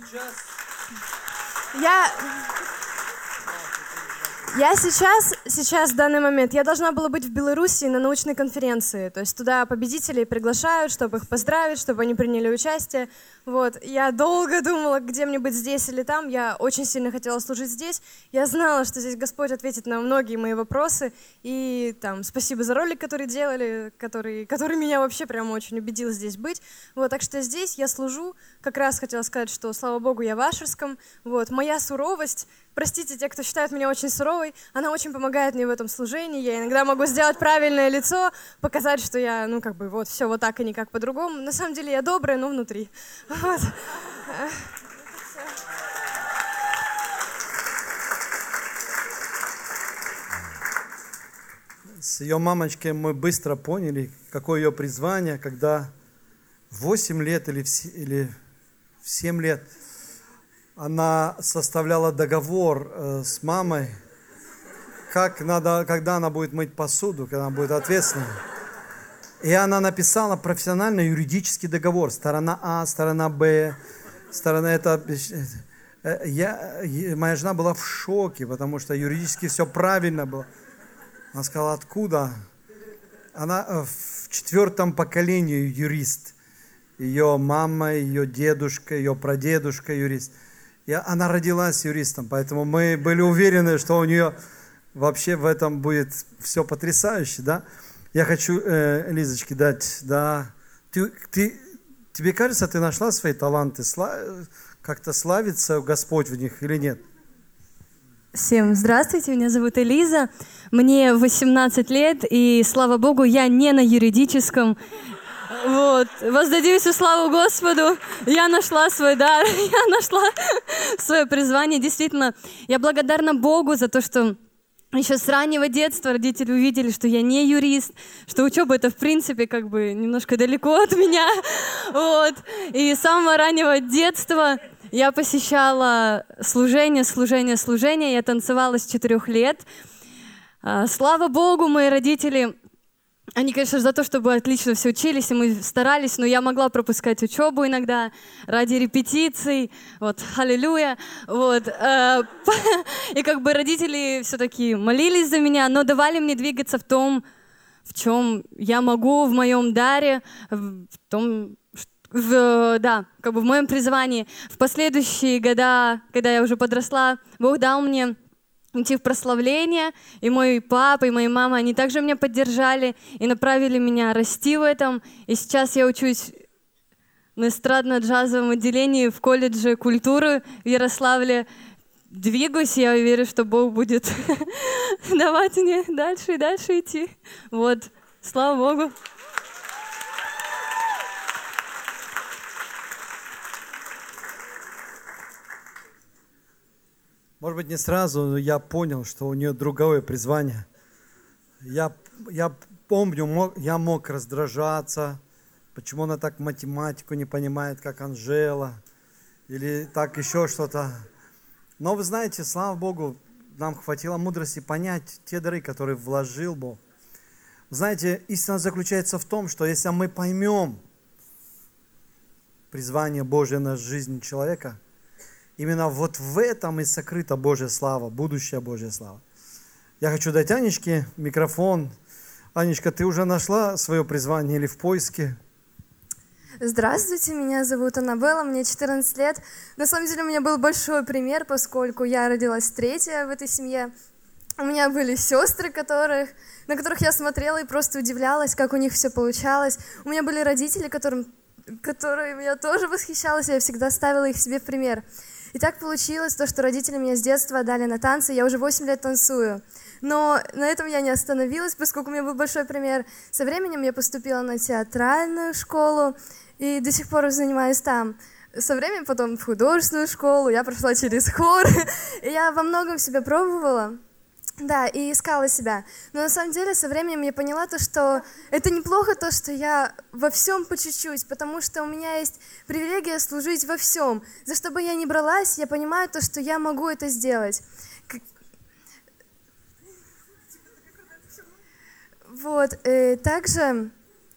я сейчас, в данный момент, я должна была быть в Беларуси на научной конференции, то есть туда победителей приглашают, чтобы их поздравить, чтобы они приняли участие. Вот. Я долго думала, где мне быть, здесь или там, я очень сильно хотела служить здесь, я знала, что здесь Господь ответит на многие мои вопросы, и спасибо за ролик, который делали, который меня вообще прямо очень убедил здесь быть. Вот, так что здесь я служу, как раз хотела сказать, что, слава Богу, я в Ашерском, вот, моя суровость, простите те, кто считает меня очень суровой, она очень помогает мне в этом служении. Я иногда могу сделать правильное лицо, показать, что я, все вот так и никак по-другому. На самом деле я добрая, но внутри. Вот. С ее мамочкой мы быстро поняли, какое ее призвание, когда в 8 лет или в 7 лет она составляла договор с мамой, когда она будет мыть посуду, когда она будет ответственной. И она написала профессиональный юридический договор. Сторона А, сторона Б, сторона это. Моя жена была в шоке, потому что юридически все правильно было. Она сказала, откуда? Она в 4 поколении юрист. Ее мама, ее дедушка, ее прадедушка юрист. И она родилась юристом, поэтому мы были уверены, что у нее вообще в этом будет все потрясающе, да? Я хочу Лизочке дать, да. Тебе кажется, ты нашла свои таланты, как-то славится Господь в них или нет? Всем здравствуйте, меня зовут Элиза, мне 18 лет, и, слава Богу, я не на юридическом. Вот, воздадим всю славу Господу, я нашла свой дар, я нашла свое призвание. Действительно, я благодарна Богу за то, что еще с раннего детства родители увидели, что я не юрист, что учеба это, в принципе, немножко далеко от меня. Вот. И с самого раннего детства я посещала служение. Я танцевала с 4 лет. Слава Богу, мои родители Они, конечно, за то, чтобы отлично все учились, и мы старались, но я могла пропускать учебу иногда ради репетиций, вот, аллилуйя, вот. И как бы родители все-таки молились за меня, но давали мне двигаться в том, в чем я могу, в моем даре, в том, да, как бы в моем призвании. В последующие года, когда я уже подросла, Бог дал мне идти в прославление, и мой папа, и моя мама, они также меня поддержали и направили меня расти в этом. И сейчас я учусь на эстрадно-джазовом отделении в колледже культуры в Ярославле. Двигаюсь, я верю, что Бог будет давать мне дальше и дальше идти. Вот, слава Богу. Может быть, не сразу, но я понял, что у нее другое призвание. Я помню, я мог раздражаться, почему она так математику не понимает, как Анжела, или так еще что-то. Но вы знаете, слава Богу, нам хватило мудрости понять те дары, которые вложил Бог. Знаете, истина заключается в том, что если мы поймем призвание Божие на жизнь человека, именно вот в этом и сокрыта Божья слава, будущая Божья слава. Я хочу дать Анечке микрофон. Анечка, ты уже нашла свое призвание или в поиске? Здравствуйте, меня зовут Аннабелла, мне 14 лет. На самом деле у меня был большой пример, поскольку я родилась третья в этой семье. У меня были сестры, на которых я смотрела и просто удивлялась, как у них все получалось. У меня были родители, которыми я тоже восхищалась, и я всегда ставила их себе в пример. И так получилось, что родители меня с детства отдали на танцы, я уже 8 лет танцую. Но на этом я не остановилась, поскольку у меня был большой пример. Со временем я поступила на театральную школу и до сих пор занимаюсь там. Со временем потом в художественную школу, я прошла через хор, и я во многом себя пробовала. Да, и искала себя. Но на самом деле со временем я поняла что это неплохо что я во всем по чуть-чуть, потому что у меня есть привилегия служить во всем. За что бы я ни бралась, я понимаю что я могу это сделать. Вот, также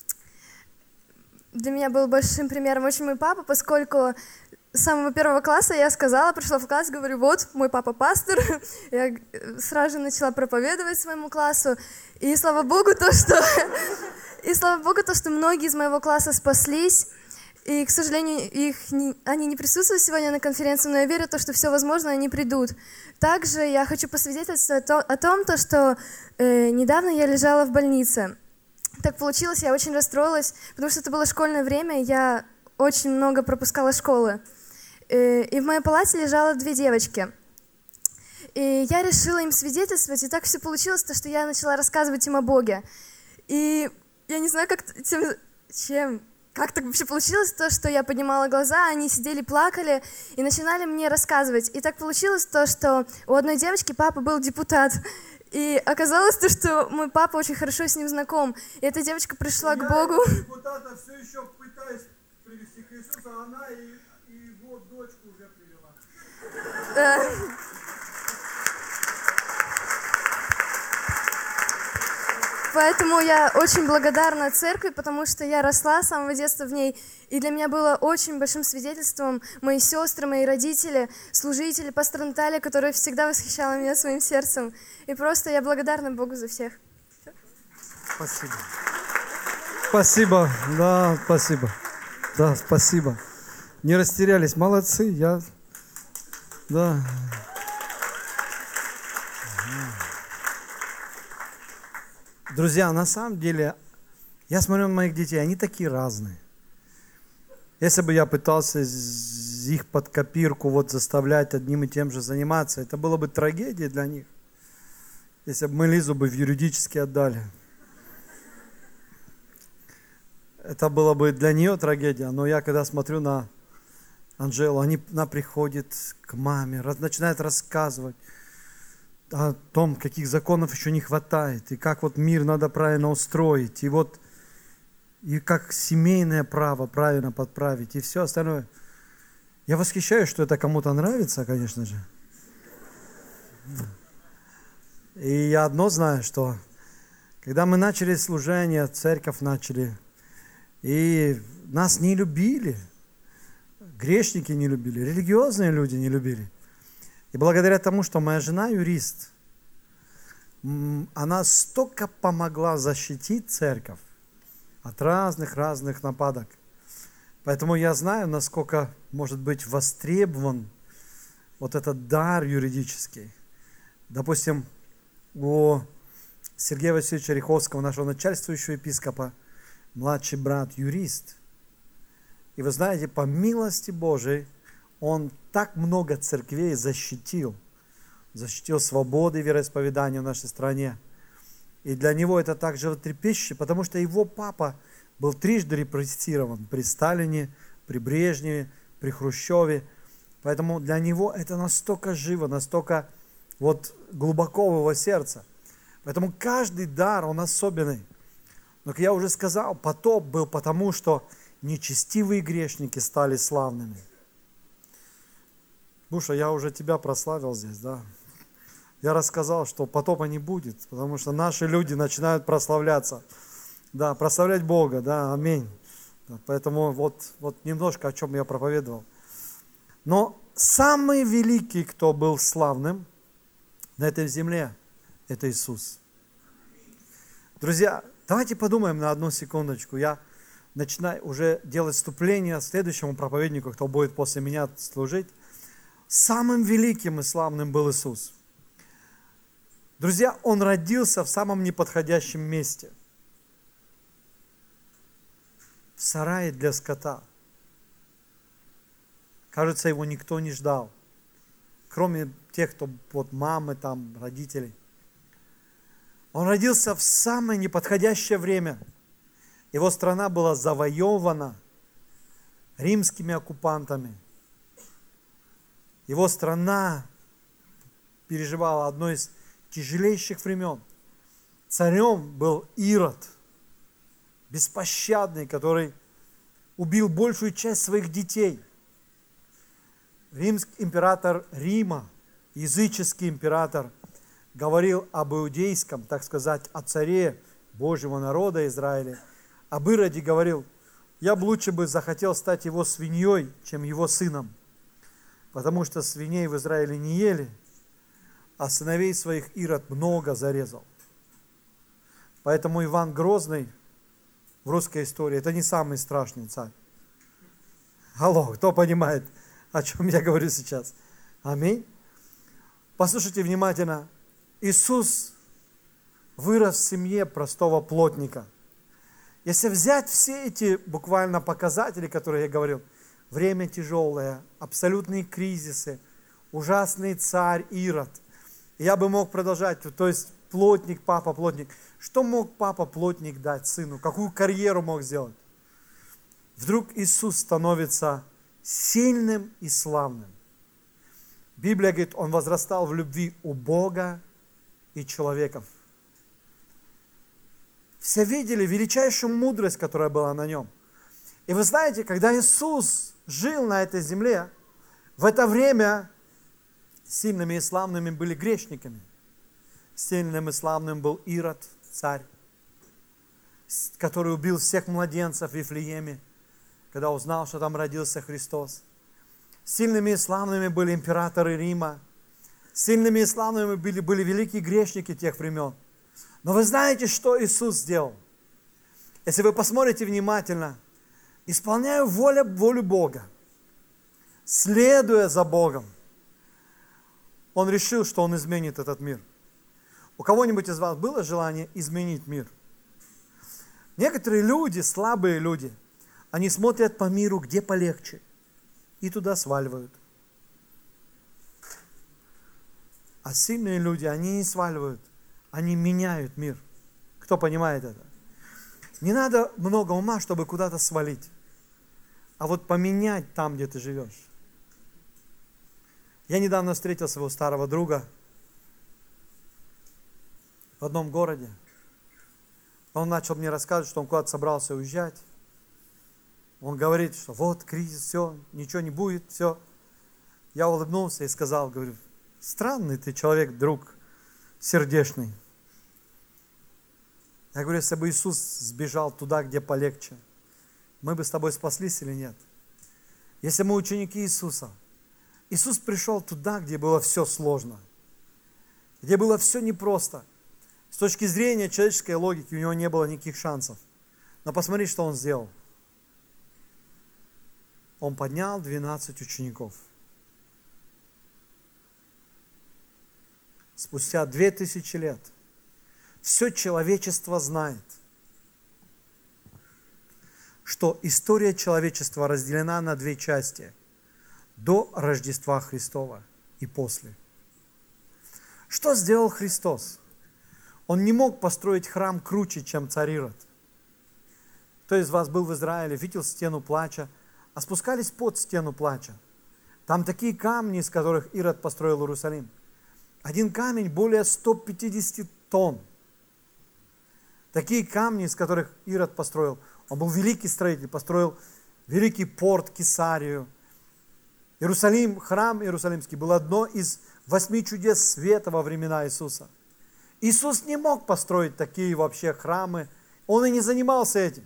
для меня был большим примером очень мой папа, поскольку с самого первого класса я пришла в класс, говорю, вот, мой папа пастор. Я сразу же начала проповедовать своему классу. И слава Богу, что многие из моего класса спаслись. И, к сожалению, они не присутствуют сегодня на конференции, но я верю, что все возможно, они придут. Также я хочу посвидетельствовать о том, что недавно я лежала в больнице. Так получилось, я очень расстроилась, потому что это было школьное время, я очень много пропускала школы. И в моей палате лежало 2 девочки. И я решила им свидетельствовать, и так все получилось, что я начала рассказывать им о Боге. И я не знаю, как так вообще получилось, что я поднимала глаза, они сидели, плакали и начинали мне рассказывать. И так получилось что у одной девочки папа был депутат. И оказалось что мой папа очень хорошо с ним знаком. И эта девочка пришла к Богу. Я депутата все еще пытаюсь привести к Иисусу, а она и его дочку уже привела. Поэтому я очень благодарна церкви, потому что я росла с самого детства в ней. И для меня было очень большим свидетельством мои сестры, мои родители, служители, пастор Наталья, которая всегда восхищала меня своим сердцем. И просто я благодарна Богу за всех. Спасибо. Спасибо. Да, спасибо. Да, спасибо. Не растерялись. Молодцы. Да. Друзья, на самом деле, я смотрю на моих детей, они такие разные. Если бы я пытался их под копирку заставлять одним и тем же заниматься, это было бы трагедией для них. Если бы мы Лизу в юридически отдали. Это было бы для нее трагедия. Но я когда смотрю на Анжелу, она приходит к маме, начинает рассказывать о том, каких законов еще не хватает, и как мир надо правильно устроить, и как семейное право правильно подправить, и все остальное. Я восхищаюсь, что это кому-то нравится, конечно же. И я одно знаю, что Когда мы начали служение, церковь начали, и нас не любили, грешники не любили, религиозные люди не любили. И благодаря тому, что моя жена юрист, она столько помогла защитить церковь от разных нападок. Поэтому я знаю, насколько может быть востребован вот этот дар юридический. Допустим, у Сергея Васильевича Риховского, нашего начальствующего епископа, младший брат юрист. И вы знаете, по милости Божией, он так много церквей защитил свободы вероисповедания в нашей стране. И для него это так животрепещуще, потому что его папа был трижды репрессирован при Сталине, при Брежневе, при Хрущеве. Поэтому для него это настолько живо, настолько вот глубоко в его сердце. Поэтому каждый дар, он особенный. Но, как я уже сказал, потоп был потому, что нечестивые грешники стали славными. Буша, я уже тебя прославил здесь, да? Я рассказал, что потопа не будет, потому что наши люди начинают прославляться. Да, прославлять Бога, да, аминь. Да, поэтому вот немножко о чем я проповедовал. Но самый великий, кто был славным на этой земле, это Иисус. Друзья, давайте подумаем на одну секундочку. Я начинаю уже делать вступление следующему проповеднику, кто будет после меня служить. Самым великим и славным был Иисус. Друзья, Он родился в самом неподходящем месте. В сарае для скота. Кажется, Его никто не ждал. Кроме тех, кто, вот мамы там, родителей. Он родился в самое неподходящее время. Его страна была завоевана римскими оккупантами. Его страна переживала одно из тяжелейших времен. Царем был Ирод, беспощадный, который убил большую часть своих детей. Римский император Рима, языческий император, говорил об иудейском, так сказать, о царе Божьего народа Израиля. Об Ироде говорил: я бы лучше захотел стать его свиньей, чем его сыном. Потому что свиней в Израиле не ели, а сыновей своих Ирод много зарезал. Поэтому Иван Грозный в русской истории — это не самый страшный царь. Алло, кто понимает, о чем я говорю сейчас? Аминь. Послушайте внимательно. Иисус вырос в семье простого плотника. Если взять все эти буквально показатели, которые я говорил, время тяжелое, абсолютные кризисы, ужасный царь Ирод, я бы мог продолжать, то есть плотник, папа плотник. Что мог папа плотник дать сыну? Какую карьеру мог сделать? Вдруг Иисус становится сильным и славным. Библия говорит, он возрастал в любви у Бога и человеков. Все видели величайшую мудрость, которая была на нем. И вы знаете, когда Иисус жил на этой земле, в это время сильными и славными были грешниками. Сильным и славным был Ирод, царь, который убил всех младенцев в Вифлееме, когда узнал, что там родился Христос. Сильными и славными были императоры Рима. Сильными и славными были великие грешники тех времен. Но вы знаете, что Иисус сделал? Если вы посмотрите внимательно, исполняя волю Бога, следуя за Богом, Он решил, что Он изменит этот мир. У кого-нибудь из вас было желание изменить мир? Некоторые люди, слабые люди, они смотрят по миру, где полегче, и туда сваливают. А сильные люди, они не сваливают, они меняют мир. Кто понимает это? Не надо много ума, чтобы куда-то свалить, а вот поменять там, где ты живешь. Я недавно встретил своего старого друга в одном городе. Он начал мне рассказывать, что он куда-то собрался уезжать. Он говорит, что вот кризис, все, ничего не будет, все. Я улыбнулся и сказал, говорю, странный ты человек, друг, сердечный. Я говорю, если бы Иисус сбежал туда, где полегче, мы бы с тобой спаслись или нет? Если мы ученики Иисуса, Иисус пришел туда, где было все сложно, где было все непросто. С точки зрения человеческой логики у него не было никаких шансов. Но посмотри, что он сделал. Он поднял 12 учеников. Спустя 2000 лет все человечество знает, что история человечества разделена на две части: до Рождества Христова и после. Что сделал Христос? Он не мог построить храм круче, чем царь Ирод. Кто из вас был в Израиле, видел стену плача, а спускались под стену плача? Там такие камни, из которых Ирод построил Иерусалим. Один камень более 150 тонн. Такие камни, из которых Ирод построил. Он был великий строитель, построил великий порт Кесарию. Иерусалим, храм Иерусалимский был одно из 8 чудес света во времена Иисуса. Иисус не мог построить такие вообще храмы. Он и не занимался этим.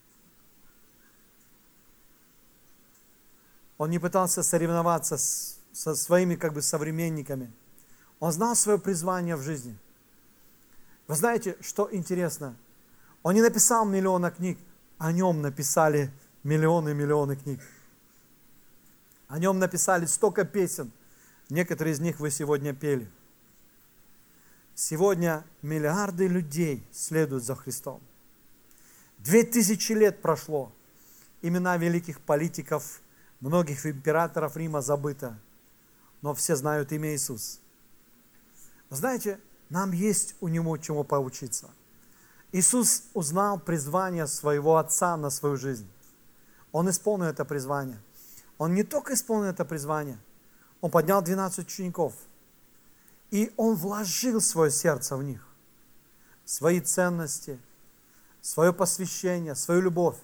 Он не пытался соревноваться со своими современниками. Он знал свое призвание в жизни. Вы знаете, что интересно? Он не написал миллиона книг, о нем написали миллионы и миллионы книг. О нем написали столько песен. Некоторые из них вы сегодня пели. Сегодня миллиарды людей следуют за Христом. 2000 лет прошло. Имена великих политиков, многих императоров Рима забыто. Но все знают имя Иисус. Вы знаете, нам есть у Него чему поучиться. Иисус узнал призвание своего Отца на свою жизнь. Он исполнил это призвание. Он не только исполнил это призвание, Он поднял 12 учеников. И Он вложил свое сердце в них. Свои ценности, свое посвящение, свою любовь.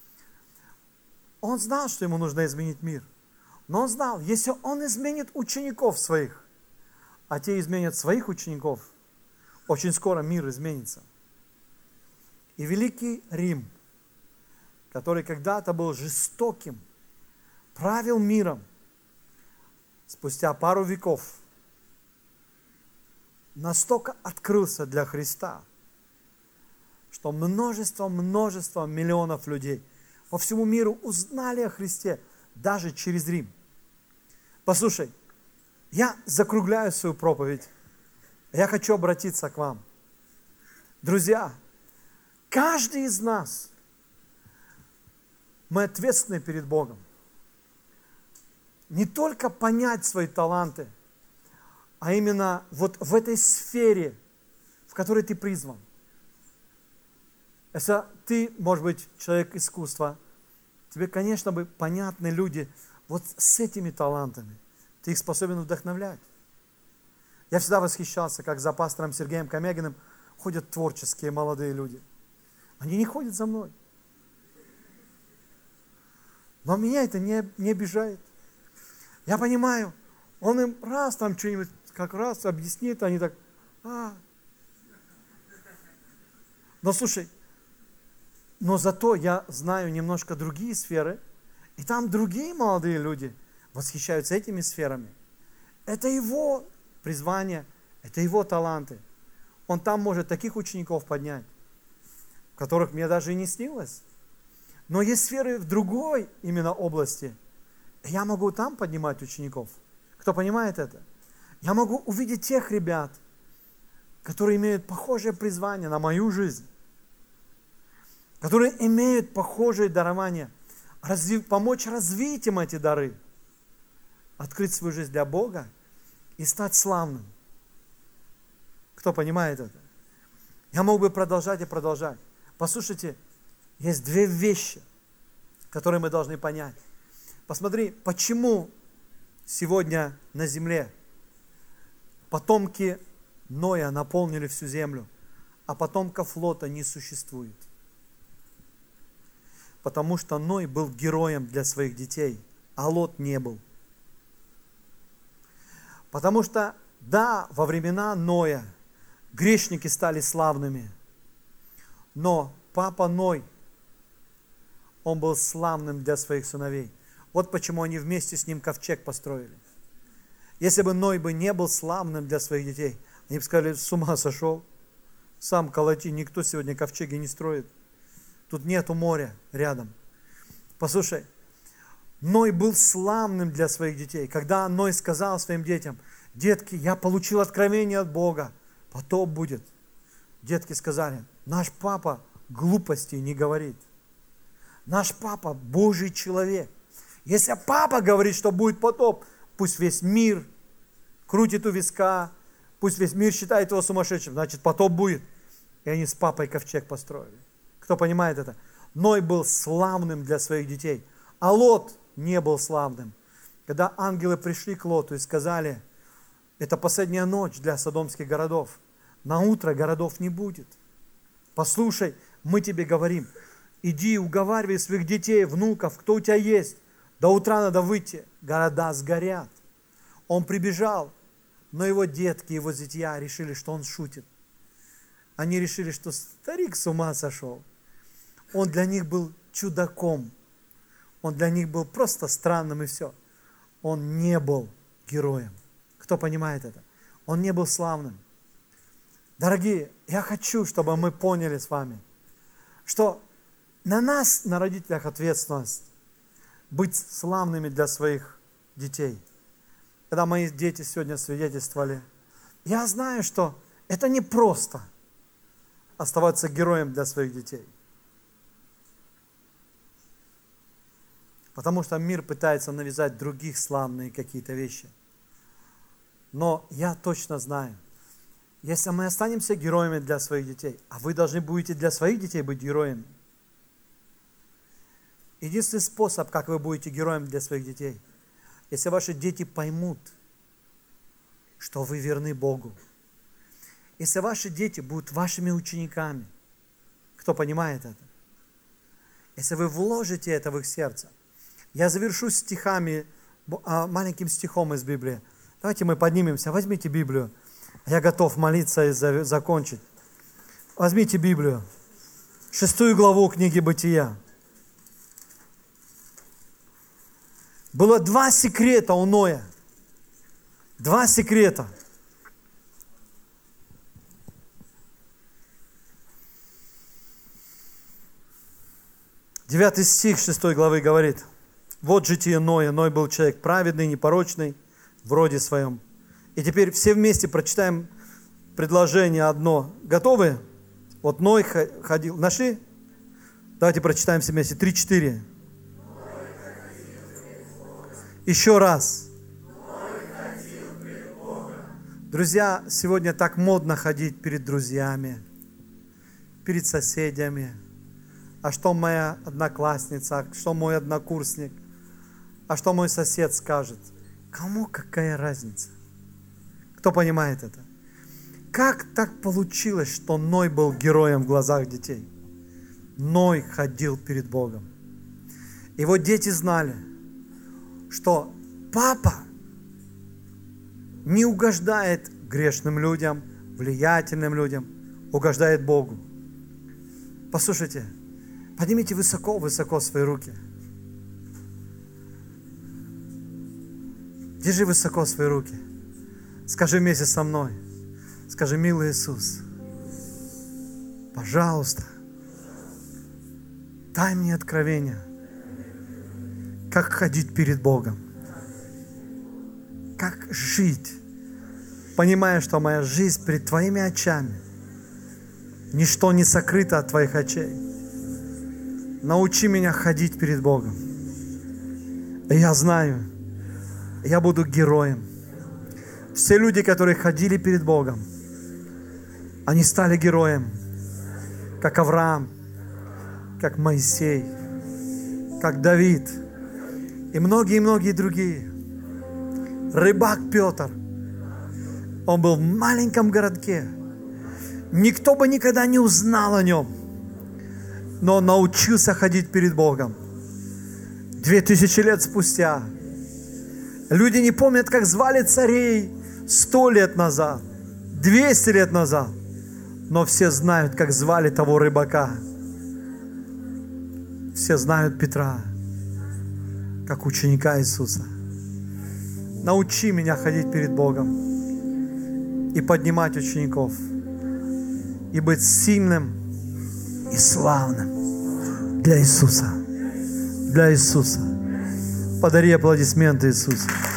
Он знал, что Ему нужно изменить мир. Но Он знал, если Он изменит учеников своих, а те изменят своих учеников, очень скоро мир изменится. И великий Рим, который когда-то был жестоким, правил миром, спустя пару веков настолько открылся для Христа, что множество миллионов людей по всему миру узнали о Христе даже через Рим. Послушай, я закругляю свою проповедь. Я хочу обратиться к вам. Друзья, каждый из нас, мы ответственны перед Богом. Не только понять свои таланты, а именно вот в этой сфере, в которой ты призван. Если ты, может быть, человек искусства, тебе, конечно, бы понятны люди вот с этими талантами. Ты их способен вдохновлять. Я всегда восхищался, как за пастором Сергеем Комягиным ходят творческие молодые люди. Они не ходят за мной. Но меня это не обижает. Я понимаю, он им раз там что-нибудь как раз объяснит, они так, Но слушай, но зато я знаю немножко другие сферы, и там другие молодые люди восхищаются этими сферами. Это его призвание, это его таланты. Он там может таких учеников поднять, которых мне даже и не снилось. Но есть сферы в другой именно области. Я могу там поднимать учеников. Кто понимает это? Я могу увидеть тех ребят, которые имеют похожее призвание на мою жизнь, которые имеют похожие дарования, помочь развить им эти дары, открыть свою жизнь для Бога и стать славным. Кто понимает это? Я мог бы продолжать и продолжать. Послушайте, есть две вещи, которые мы должны понять. Посмотри, почему сегодня на земле потомки Ноя наполнили всю землю, а потомков Лота не существует. Потому что Ной был героем для своих детей, а Лот не был. Потому что, да, во времена Ноя грешники стали славными, Но папа Ной, он был славным для своих сыновей. Вот почему они вместе с ним ковчег построили. Если бы Ной не был славным для своих детей, они бы сказали: с ума сошел, сам колоти, никто сегодня ковчеги не строит. Тут нету моря рядом. Послушай, Ной был славным для своих детей. Когда Ной сказал своим детям: детки, я получил откровение от Бога, потоп будет. Детки сказали: наш папа глупостей не говорит. Наш папа Божий человек. Если папа говорит, что будет потоп, пусть весь мир крутит у виска, пусть весь мир считает его сумасшедшим, значит потоп будет. И они с папой ковчег построили. Кто понимает это? Ной был славным для своих детей, а Лот не был славным. Когда ангелы пришли к Лоту и сказали: это последняя ночь для содомских городов, на утро городов не будет. Послушай, мы тебе говорим, иди уговаривай своих детей, внуков, кто у тебя есть, до утра надо выйти, города сгорят. Он прибежал, но его детки, его зятья решили, что он шутит. Они решили, что старик с ума сошел. Он для них был чудаком. Он для них был просто странным и все. Он не был героем. Кто понимает это? Он не был славным. Дорогие, я хочу, чтобы мы поняли с вами, что на нас, на родителях, ответственность быть славными для своих детей. Когда мои дети сегодня свидетельствовали, я знаю, что это не просто оставаться героем для своих детей. Потому что мир пытается навязать других славные какие-то вещи. Но я точно знаю, если мы останемся героями для своих детей, а вы должны будете для своих детей быть героями, единственный способ, как вы будете героем для своих детей, если ваши дети поймут, что вы верны Богу. Если ваши дети будут вашими учениками, кто понимает это? Если вы вложите это в их сердце. Я завершу стихами, маленьким стихом из Библии. Давайте мы поднимемся, возьмите Библию. Я готов молиться и закончить. Возьмите Библию. 6 главу книги Бытия. Было 2 секрета у Ноя. 2 секрета. Девятый стих 6 главы говорит: вот житие Ноя. Ной был человек праведный, непорочный в роде своем. И теперь все вместе прочитаем предложение одно. Готовы? Вот Ной ходил. Нашли? Давайте прочитаем все вместе. 3-4. Еще раз. Друзья, сегодня так модно ходить перед друзьями, перед соседями. А что моя одноклассница, а что мой однокурсник, а что мой сосед скажет? Кому какая разница? Кто понимает это? Как так получилось, что Ной был героем в глазах детей? Ной ходил перед Богом. Его дети знали, что папа не угождает грешным людям, влиятельным людям, угождает Богу. Послушайте, поднимите высоко-высоко свои руки. Держи высоко свои руки. Скажи вместе со мной. Скажи: милый Иисус, пожалуйста, дай мне откровение, как ходить перед Богом, как жить, понимая, что моя жизнь перед Твоими очами, ничто не сокрыто от Твоих очей. Научи меня ходить перед Богом. И я знаю, я буду героем. Все люди, которые ходили перед Богом, они стали героем, как Авраам, как Моисей, как Давид и многие-многие другие. Рыбак Петр, он был в маленьком городке. Никто бы никогда не узнал о нем, но он научился ходить перед Богом. 2000 лет спустя люди не помнят, как звали царей 100 лет назад, 200 лет назад. Но все знают, как звали того рыбака. Все знают Петра, как ученика Иисуса. Научи меня ходить перед Богом и поднимать учеников, и быть сильным и славным для Иисуса. Для Иисуса. Подари аплодисменты Иисусу.